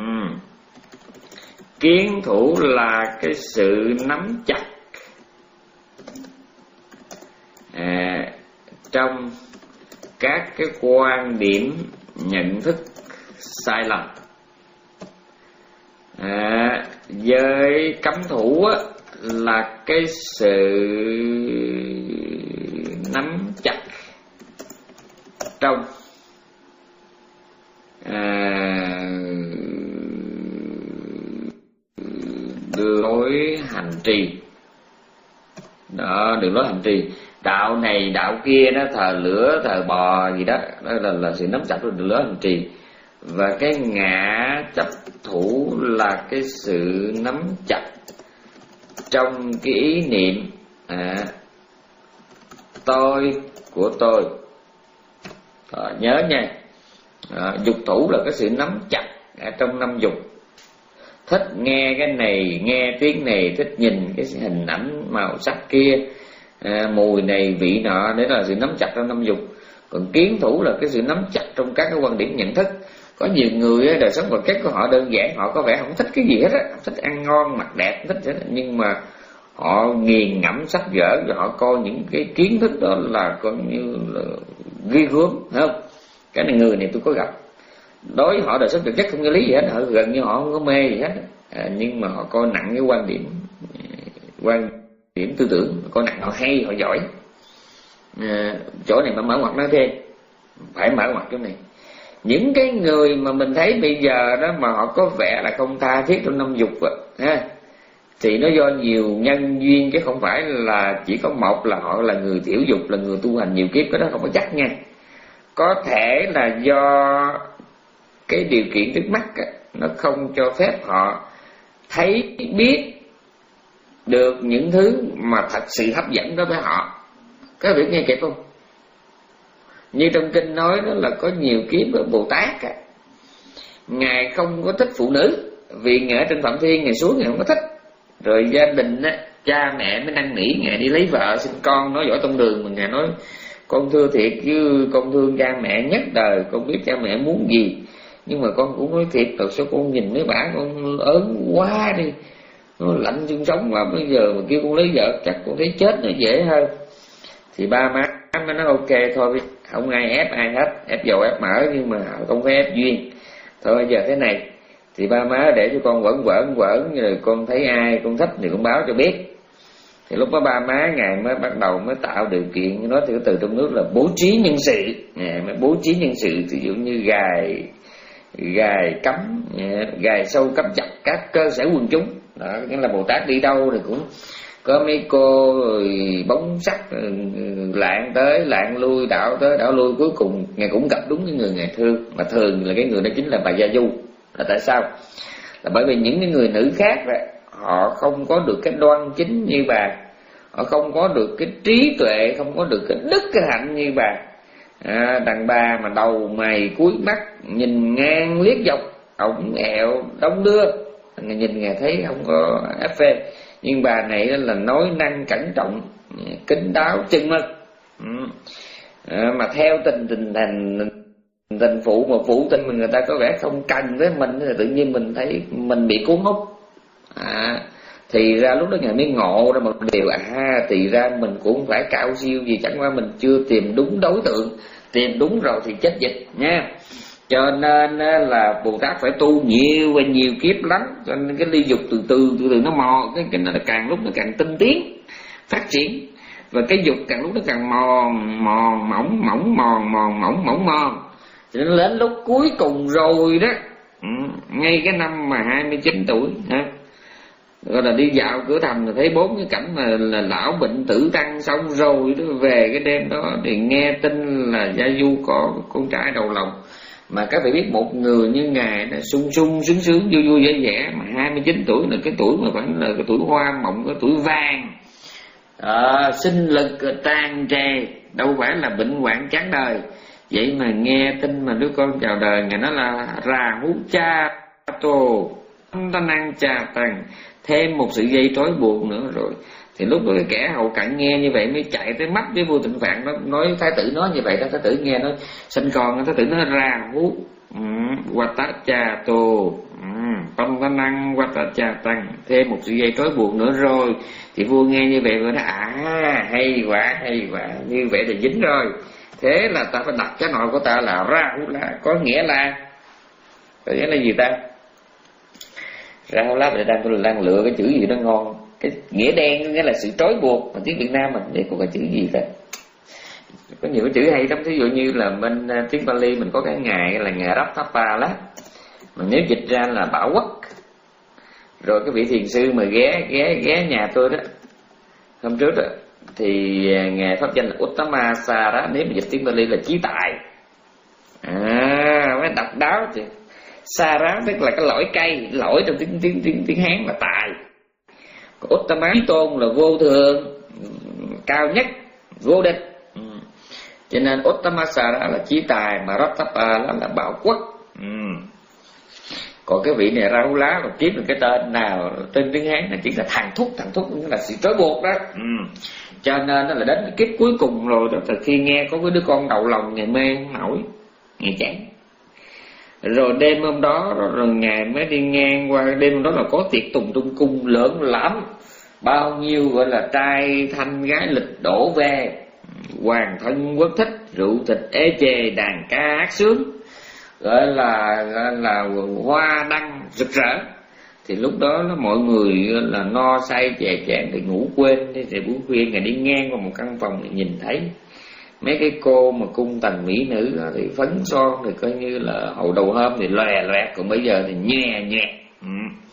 A: Kiến thủ là cái sự nắm chặt à, trong các cái quan điểm nhận thức sai lầm. à, Giới cấm thủ á, là cái sự nắm chặt trong à, đường lối hành trì. Đó, đường lối hành trì, đạo này đạo kia, nó thờ lửa thờ bò gì đó, đó là, là sự nắm chặt trong đường lối hành trì. Và cái ngã chấp thủ là cái sự nắm chặt trong cái ý niệm à, tôi của tôi. Đó, nhớ nha. à, Dục thủ là cái sự nắm chặt ở trong năm dục. Thích nghe cái này, nghe tiếng này, thích nhìn cái hình ảnh màu sắc kia, à, mùi này, vị nọ, đấy là sự nắm chặt trong năm dục. Còn kiến thủ là cái sự nắm chặt trong các cái quan điểm nhận thức. Có nhiều người đời sống vật chất của họ đơn giản, họ có vẻ không thích cái gì hết á, thích ăn ngon mặc đẹp, thích hết, nhưng mà họ nghiền ngẫm sách vở và họ coi những cái kiến thức đó là coi như là ghi gớm, không? Cái này người này tôi có gặp, đối với họ đời sống vật chất không có lý gì hết, họ gần như họ không có mê gì hết, à, nhưng mà họ coi nặng cái quan điểm quan điểm tư tưởng, coi nặng, họ hay, họ giỏi. à, chỗ này mà mở ngoặt nói thêm, phải mở ngoặt chỗ này. Những cái người mà mình thấy bây giờ đó mà họ có vẻ là không tha thiết trong năm dục á, ha, thì nó do nhiều nhân duyên, chứ không phải là chỉ có một là họ là người thiểu dục, là người tu hành nhiều kiếp, cái đó không có chắc nha. Có thể là do cái điều kiện trước mắt á, nó không cho phép họ thấy biết được những thứ mà thật sự hấp dẫn đối với họ. Các vị nghe kịp không? Như trong kinh nói đó là có nhiều kiếp Bồ Tát á, Ngài không có thích phụ nữ, vì Ngài ở trên Phạm Thiên Ngài xuống Ngài không có thích. Rồi gia đình á, cha mẹ mới năn nỉ Ngài đi lấy vợ sinh con, nói giỏi tông đường, mà Ngài nói con thưa thiệt chứ con thương cha mẹ nhất đời, con biết cha mẹ muốn gì, nhưng mà con cũng nói thiệt, tại sao con nhìn mấy bà con ớn quá đi, nó lạnh xương sống quá, bây giờ mà kêu con lấy vợ chắc con thấy chết nó dễ hơn. Thì ba má mới nói ok thôi, không ai ép ai hết, ép dầu ép mỡ, nhưng mà không phải ép duyên. Thôi bây giờ thế này, thì ba má để cho con quẩn quẩn quẩn, rồi con thấy ai con thích thì con báo cho biết. Thì lúc đó ba má Ngài mới bắt đầu mới tạo điều kiện, nói từ từ trong nước là bố trí nhân sự. Ngài mới bố trí nhân sự, ví dụ như gài gài cấm, gài sâu cấm chặt các cơ sở quần chúng. Đó, nghĩa là Bồ Tát đi đâu thì cũng có mấy cô rồi bóng sắc lạng tới lạng lui, đảo tới đảo lui, cuối cùng Ngài cũng gặp đúng cái người Ngài thương, mà thường là cái người đó chính là bà Gia Du. Là tại sao? Là bởi vì những cái người nữ khác đó, họ không có được cái đoan chính như bà, họ không có được cái trí tuệ, không có được cái đức cái hạnh như bà. à, Đàn bà mà đầu mày cuối mắt, nhìn ngang liếc dọc, ổng ẹo đong đưa, Ngài nhìn Ngài thấy không có ép phê. Nhưng bà này là nói năng cẩn trọng, kín đáo chừng mực. à, Mà theo tình tình thành tình phụ, mà phụ tình mình người ta có vẻ không cần với mình, thì tự nhiên mình thấy mình bị cuốn hút. à, Thì ra lúc đó Ngài mới ngộ ra một điều, à thì ra mình cũng phải cao siêu gì, chẳng qua mình chưa tìm đúng đối tượng, tìm đúng rồi thì chết dịch nha. Cho nên là Bồ Tát phải tu nhiều và nhiều kiếp lắm, cho nên cái ly dục từ từ từ từ nó mò, cái cái nó càng lúc nó càng tinh tiến phát triển, và cái dục càng lúc nó càng mòn mòn mỏng mỏng mòn mòn mỏng mỏng mòn. Cho nên đến lúc cuối cùng rồi đó, ngay cái năm mà hai mươi chín tuổi ha, gọi là đi dạo cửa thành là thấy bốn cái cảnh mà là lão bệnh tử tăng, xong rồi đó về cái đêm đó thì nghe tin là Gia Du có con trai đầu lòng. Mà các vị biết một người như Ngài là sung sung sướng sướng vui vui vẻ vẻ, mà hai mươi chín tuổi là cái tuổi mà phải là cái tuổi hoa mộng, cái tuổi vàng, à, sinh lực tràn trề, đâu phải là bệnh hoạn chán đời. Vậy mà nghe tin mà đứa con chào đời, Ngài nói là ra hú cha tô ta năng cha tần thêm một sự dây trói buộc nữa rồi. Thì lúc đó cái kẻ hầu cận nghe như vậy mới chạy tới mắt với vua Tịnh Phạn, nó nói thái tử nói như vậy đó. Thái tử nghe nói sinh con, thái tử nói ra hú Vatacha tô Tông ta năng Vatacha tăng, thêm một sự dây trói buộc nữa rồi. Thì vua nghe như vậy rồi nói à hay quá hay quá, như vậy thì dính rồi. Thế là ta phải đặt cái nội của ta là Rahula, có nghĩa là có nghĩa là gì ta? Rahula để đang tôi đang lựa cái chữ gì đó ngon. Cái nghĩa đen nghĩa là sự trói buộc, mà tiếng Việt Nam mình để có cái chữ gì ta? Có nhiều cái chữ hay lắm, thí dụ như là bên tiếng Pali mình có cái ngày là ngày Rathapala, mà nếu dịch ra là bảo quốc. Rồi cái vị thiền sư mà ghé ghé ghé nhà tôi đó hôm trước đó, thì ngài pháp danh là Uttamasara, nếu mà dịch tiếng Pali là chí tài. À, mới độc đáo chứ. Sara tức là cái lõi cây, lõi trong tiếng tiếng tiếng tiếng Hán là tài. Uttama tôn là vô thượng, cao nhất, vô địch. Ừ. Cho nên Uttamasara là chí tài, mà Rathapala là bảo quốc. Ừ. Còn cái vị này Rahula mà kiếm được cái tên nào trên tiếng Hán là chỉ là thằng thúc, thằng thúc nghĩa là sự trói buộc đó. Ừ. Cho nên nó là đến cái kiếp cuối cùng rồi đó, từ khi nghe có cái đứa con đầu lòng ngày mê không nổi, ngày chán. Rồi đêm hôm đó rồi ngài mới đi ngang qua, đêm hôm đó là có tiệc tùng tung cung lớn lắm, bao nhiêu gọi là trai thanh gái lịch đổ về, hoàng thân quốc thích, rượu thịt ế chề, đàn ca hát sướng, gọi là gọi là hoa đăng rực rỡ. Thì lúc đó nó mọi người là no say chè chén thì ngủ quên đi. Thì buổi khuya ngài đi ngang qua một căn phòng thì nhìn thấy mấy cái cô mà cung tần mỹ nữ đó, thì phấn son thì coi như là hồi đầu hôm thì lòe loẹt, còn bây giờ thì nhòe nhòe, ừ.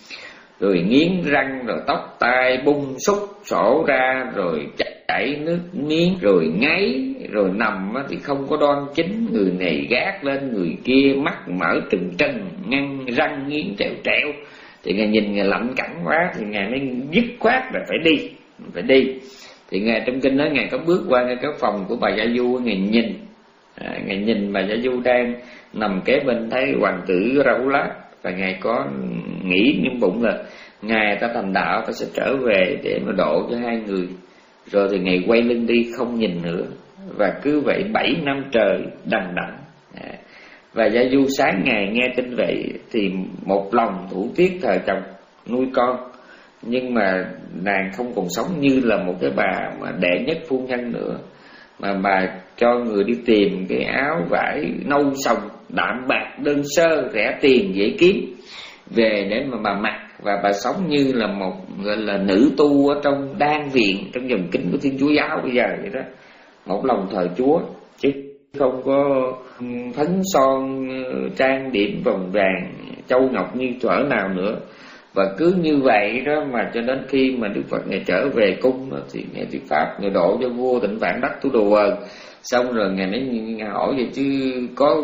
A: Rồi nghiến răng, rồi tóc tai bung xúc sổ ra, rồi chảy nước miếng, rồi ngáy, rồi nằm thì không có đoan chính, người này gác lên người kia, mắt mở trừng trừng, ngăn răng nghiến trèo trèo. Thì ngài nhìn ngài lạnh cẳng quá, thì ngài mới dứt khoát là phải đi, phải đi. Thì ngài trong kinh đó ngài có bước qua ngay cái phòng của bà Gia Du, ngài nhìn, à, ngài nhìn bà Gia Du đang nằm kế bên thấy hoàng tử Rahula, và ngài có nghĩ trong bụng là ngài ta thành đạo ta sẽ trở về để mà độ cho hai người. Rồi thì ngài quay lưng đi không nhìn nữa, và cứ vậy bảy năm trời đằng đẵng. À, và Gia Du sáng ngày nghe tin vậy thì một lòng thủ tiếc thời chồng nuôi con, nhưng mà nàng không còn sống như là một cái bà mà đệ nhất phu nhân nữa, mà bà cho người đi tìm cái áo vải nâu sòng đạm bạc đơn sơ rẻ tiền dễ kiếm về để mà bà mặc, và bà sống như là một gọi là nữ tu ở trong đan viện, trong dòng kính của Thiên Chúa giáo bây giờ vậy đó, một lòng thờ Chúa chứ không có phấn son trang điểm vòng vàng châu ngọc như thuở nào nữa. Và cứ như vậy đó mà cho đến khi mà Đức Phật ngài trở về cung đó, thì ngài thuyết pháp ngài độ cho vua Tịnh Phạn đắc tu đồ ờ. Xong rồi ngài mới ngài hỏi vậy chứ có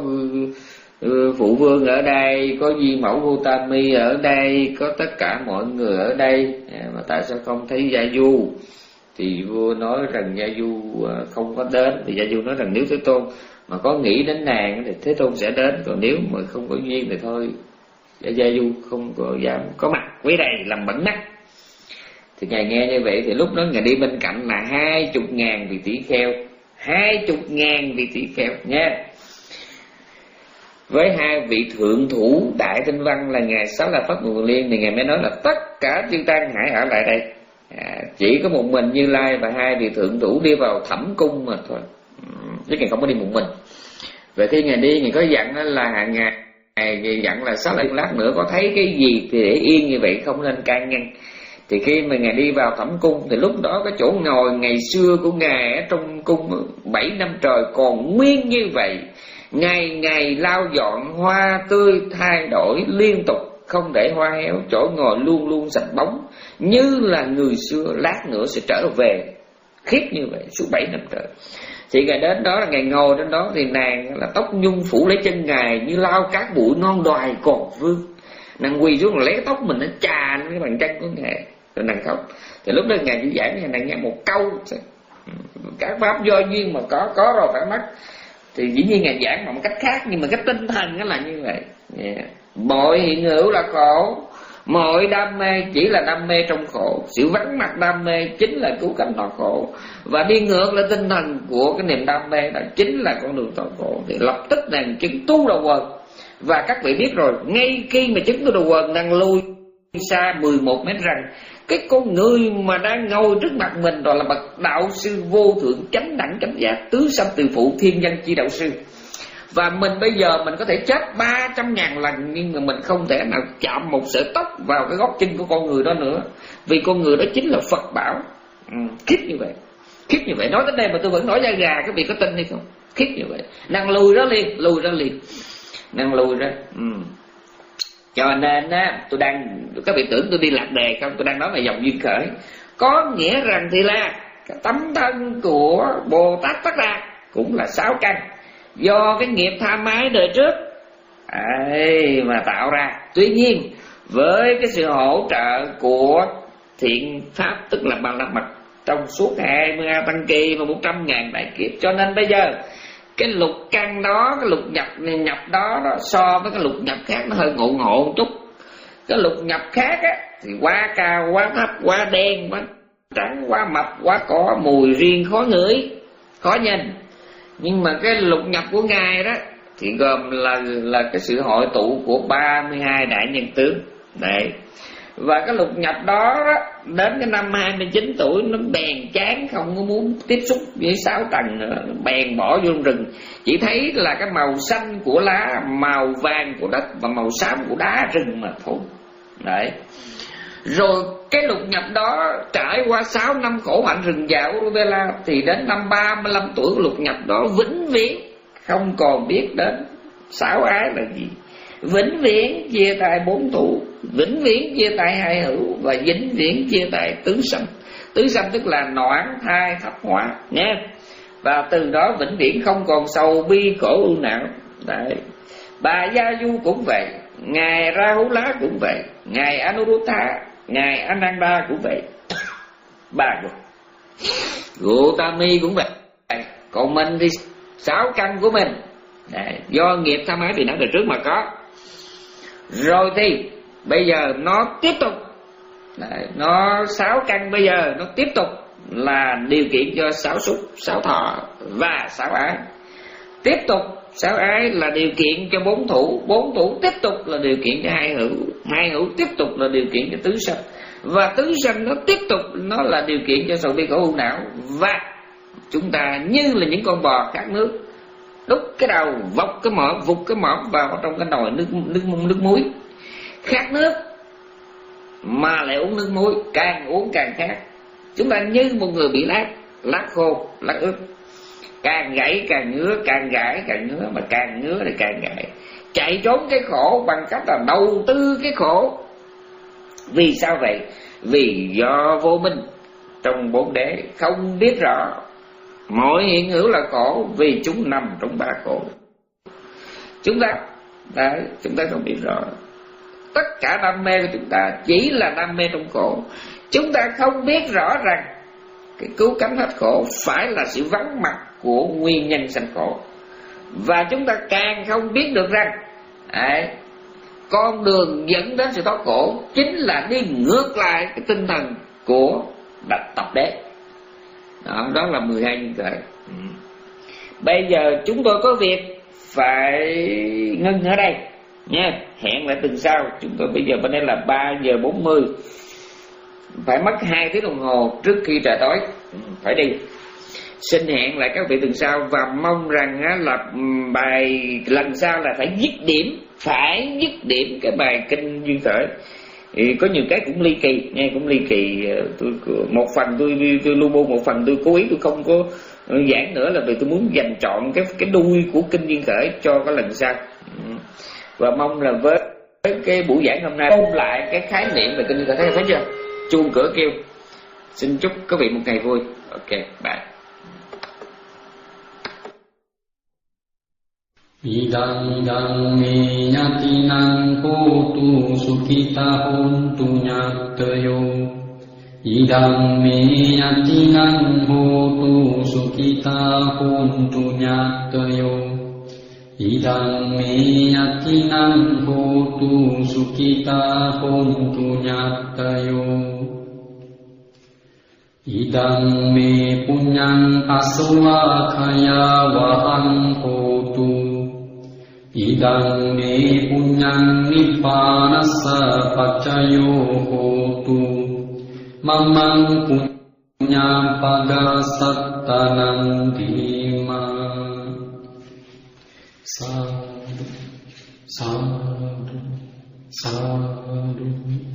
A: uh, phụ vương ở đây, có di mẫu Gautami ở đây, có tất cả mọi người ở đây, à, mà tại sao không thấy Gia Du? Thì vua nói rằng Gia Du không có đến. Thì Gia Du nói rằng nếu Thế Tôn mà có nghĩ đến nàng thì Thế Tôn sẽ đến, còn nếu mà không có duyên thì thôi, Gia Du không có dám có mặt với đây làm bẩn mắt. Thì ngài nghe như vậy thì lúc đó ngài đi bên cạnh là hai chục ngàn vị tỷ kheo, hai chục ngàn vị tỷ kheo nha, với hai vị thượng thủ đại tinh văn là ngài Xá La Phất Ngụy Liên. Thì ngài mới nói là tất cả chư tăng hãy ở lại đây, à, chỉ có một mình Như Lai và hai vị thượng thủ đi vào thẩm cung mà thôi, chứ ngài không có đi một mình. Vậy khi ngài đi ngài có dặn là ngài Ngài dặn là sáu lại lát nữa có thấy cái gì thì để yên như vậy, không nên can ngăn. Thì khi mà ngài đi vào thẩm cung thì lúc đó cái chỗ ngồi ngày xưa của ngài ở trong cung bảy năm trời còn nguyên như vậy, ngày ngày lau dọn hoa tươi thay đổi liên tục, không để hoa héo, chỗ ngồi luôn luôn sạch bóng, như là người xưa lát nữa sẽ trở về, khiếp như vậy suốt bảy năm trời. Thì ngài đến đó là ngài ngồi đến đó thì nàng là tóc nhung phủ lấy chân ngài như lau cát bụi non đoài còn vương. Nàng quỳ xuống là lấy cái tóc mình nó chà lên cái bàn chân của ngài, rồi nàng khóc. Thì lúc đó ngài chỉ giảng cho nàng nghe một câu: các pháp do duyên mà có, có rồi phải mất. Thì dĩ nhiên ngài giảng bằng một cách khác, nhưng mà cái tinh thần nó là như vậy. Yeah. Mọi hiện hữu là khổ, Mọi đam mê chỉ là đam mê trong khổ. Sự vắng mặt đam mê chính là cứu cánh thoát khổ. Và đi ngược lại tinh thần của cái niềm đam mê đó chính là con đường thoát khổ. Thì lập tức nàng chứng tu đầu quần. Và các vị biết rồi, ngay khi mà chứng tu đầu quần, nàng lui xa mười một mét rằng cái con người mà đang ngồi trước mặt mình đó là bậc đạo sư vô thượng chánh đẳng chánh giác, tứ sanh từ phụ thiên nhân chi đạo sư. Và mình bây giờ mình có thể chết ba trăm ngàn lần, nhưng mà mình không thể nào chạm một sợi tóc vào cái gót chân của con người đó nữa. Vì con người đó chính là Phật bảo. ừ, Khiếp như vậy. Khiếp như vậy. Nói đến đây mà tôi vẫn nổi da gà, các vị có tin hay không? Khiếp như vậy. Nàng lùi ra liền, lùi ra liền. Nàng lùi ra. ừ. Cho nên á, tôi đang, các vị tưởng tôi đi lạc đề không? Tôi đang nói về dòng duyên khởi. Có nghĩa rằng thì là cái tấm thân của Bồ Tát Tất Đạt cũng là sáu căn, do cái nghiệp tham ái đời trước ấy mà tạo ra. Tuy nhiên với cái sự hỗ trợ của thiện pháp, tức là bằng lạc mật trong suốt hai mươi hai tăng kỳ và một trăm ngàn đại kiếp, cho nên bây giờ cái lục căn đó, cái lục nhập nhập đó, đó so với cái lục nhập khác nó hơi ngộ ngộ một chút. Cái lục nhập khác á thì quá cao, quá thấp, quá đen, quá trắng, quá mập, quá cỏ, mùi riêng khó ngửi, khó nhìn. Nhưng mà cái lục nhập của Ngài đó thì gồm là là cái sự hội tụ của ba mươi hai đại nhân tướng. Đấy. Và cái lục nhập đó, đó đến cái năm hai mươi chín tuổi nó bèn chán, không có muốn tiếp xúc với sáu tầng nữa, bèn bỏ vô rừng. Chỉ thấy là cái màu xanh của lá, màu vàng của đất và màu xám của đá rừng mà thôi. Đấy. Rồi cái lục nhập đó trải qua sáu năm khổ hạnh rừng già Uruvela, thì đến năm ba mươi lăm tuổi của lục nhập đó vĩnh viễn không còn biết đến sáu ái là gì, vĩnh viễn chia tay bốn thủ, vĩnh viễn chia tay hai hữu, và vĩnh viễn chia tay tứ sanh. Tứ sanh tức là noãn thai thấp hóa nha. Và từ đó vĩnh viễn không còn sầu bi khổ ưu não. Đấy. Bà Gia Du cũng vậy, ngài Rahula cũng vậy, ngài Anuruddha, ngài Ananda cũng vậy, ba người Gautami cũng vậy. Còn mình thì sáu căn của mình đấy, do nghiệp tham ái vì não đời trước mà có. Rồi thì bây giờ nó tiếp tục đấy, nó sáu căn bây giờ nó tiếp tục là điều kiện cho sáu xúc, sáu thọ và sáu ái. Tiếp tục sáu ái là điều kiện cho bốn thủ, bốn thủ tiếp tục là điều kiện cho hai hữu, hai hữu tiếp tục là điều kiện cho tứ sanh, và tứ sanh nó tiếp tục nó là điều kiện cho sầu bi khổ ưu não. Và chúng ta như là những con bò khát nước, đút cái đầu vọc cái mỏ, vụt cái mỏ vào trong cái nồi nước nước nước muối, khát nước mà lại uống nước muối, càng uống càng khát. Chúng ta như một người bị lát, lát khô, lát ướt, càng gãy càng ngứa, càng gãi càng ngứa, mà càng ngứa thì càng gãy. Chạy trốn cái khổ bằng cách là đầu tư cái khổ. Vì sao vậy? Vì do vô minh trong bốn đế, không biết rõ mọi hiện hữu là khổ, vì chúng nằm trong ba khổ. Chúng ta đấy, chúng ta không biết rõ. Tất cả đam mê của chúng ta chỉ là đam mê trong khổ. Chúng ta không biết rõ rằng cái cứu cánh hết khổ phải là sự vắng mặt của nguyên nhân sanh khổ. Và chúng ta càng không biết được rằng đấy, con đường dẫn đến sự thoát khổ chính là đi ngược lại cái tinh thần của đặt tập đế. Đó, đó là mười hai nhân khởi. ừ. Bây giờ chúng tôi có việc phải ngưng ở đây nha. Hẹn lại tuần sau. Chúng tôi bây giờ bên đây là ba giờ bốn mươi, phải mất hai tiếng đồng hồ trước khi trời tối, ừ, phải đi. Xin hẹn lại các vị tuần sau, và mong rằng á, là bài lần sau là phải dứt điểm, phải dứt điểm cái bài kinh duyên khởi. Thì có nhiều cái cũng ly kỳ nha, cũng ly kỳ. Tôi một phần tôi tôi lu bu, một phần tôi cố ý tôi không có giảng nữa, là vì tôi muốn dành trọn cái cái đuôi của kinh duyên khởi cho cái lần sau. Và mong là với cái buổi giảng hôm nay ôn lại cái khái niệm về kinh duyên khởi. Thấy thấy chưa? Chuông cửa kêu. Xin chúc các vị một ngày vui. Ok, bye.
B: Idang idang me yatinang hotu sukita hontu nyatayo. Idang me yatinang hotu sukita hontu nyatayo. Idang me yatinang hotu sukita hontu nyattayo. Idang me punyang aswakaya wahang hotu. Idang me punyang nippanasa paccayo hotu. Mamang punyang pagasattanang dhima. Sadhu, sadhu, sadhu.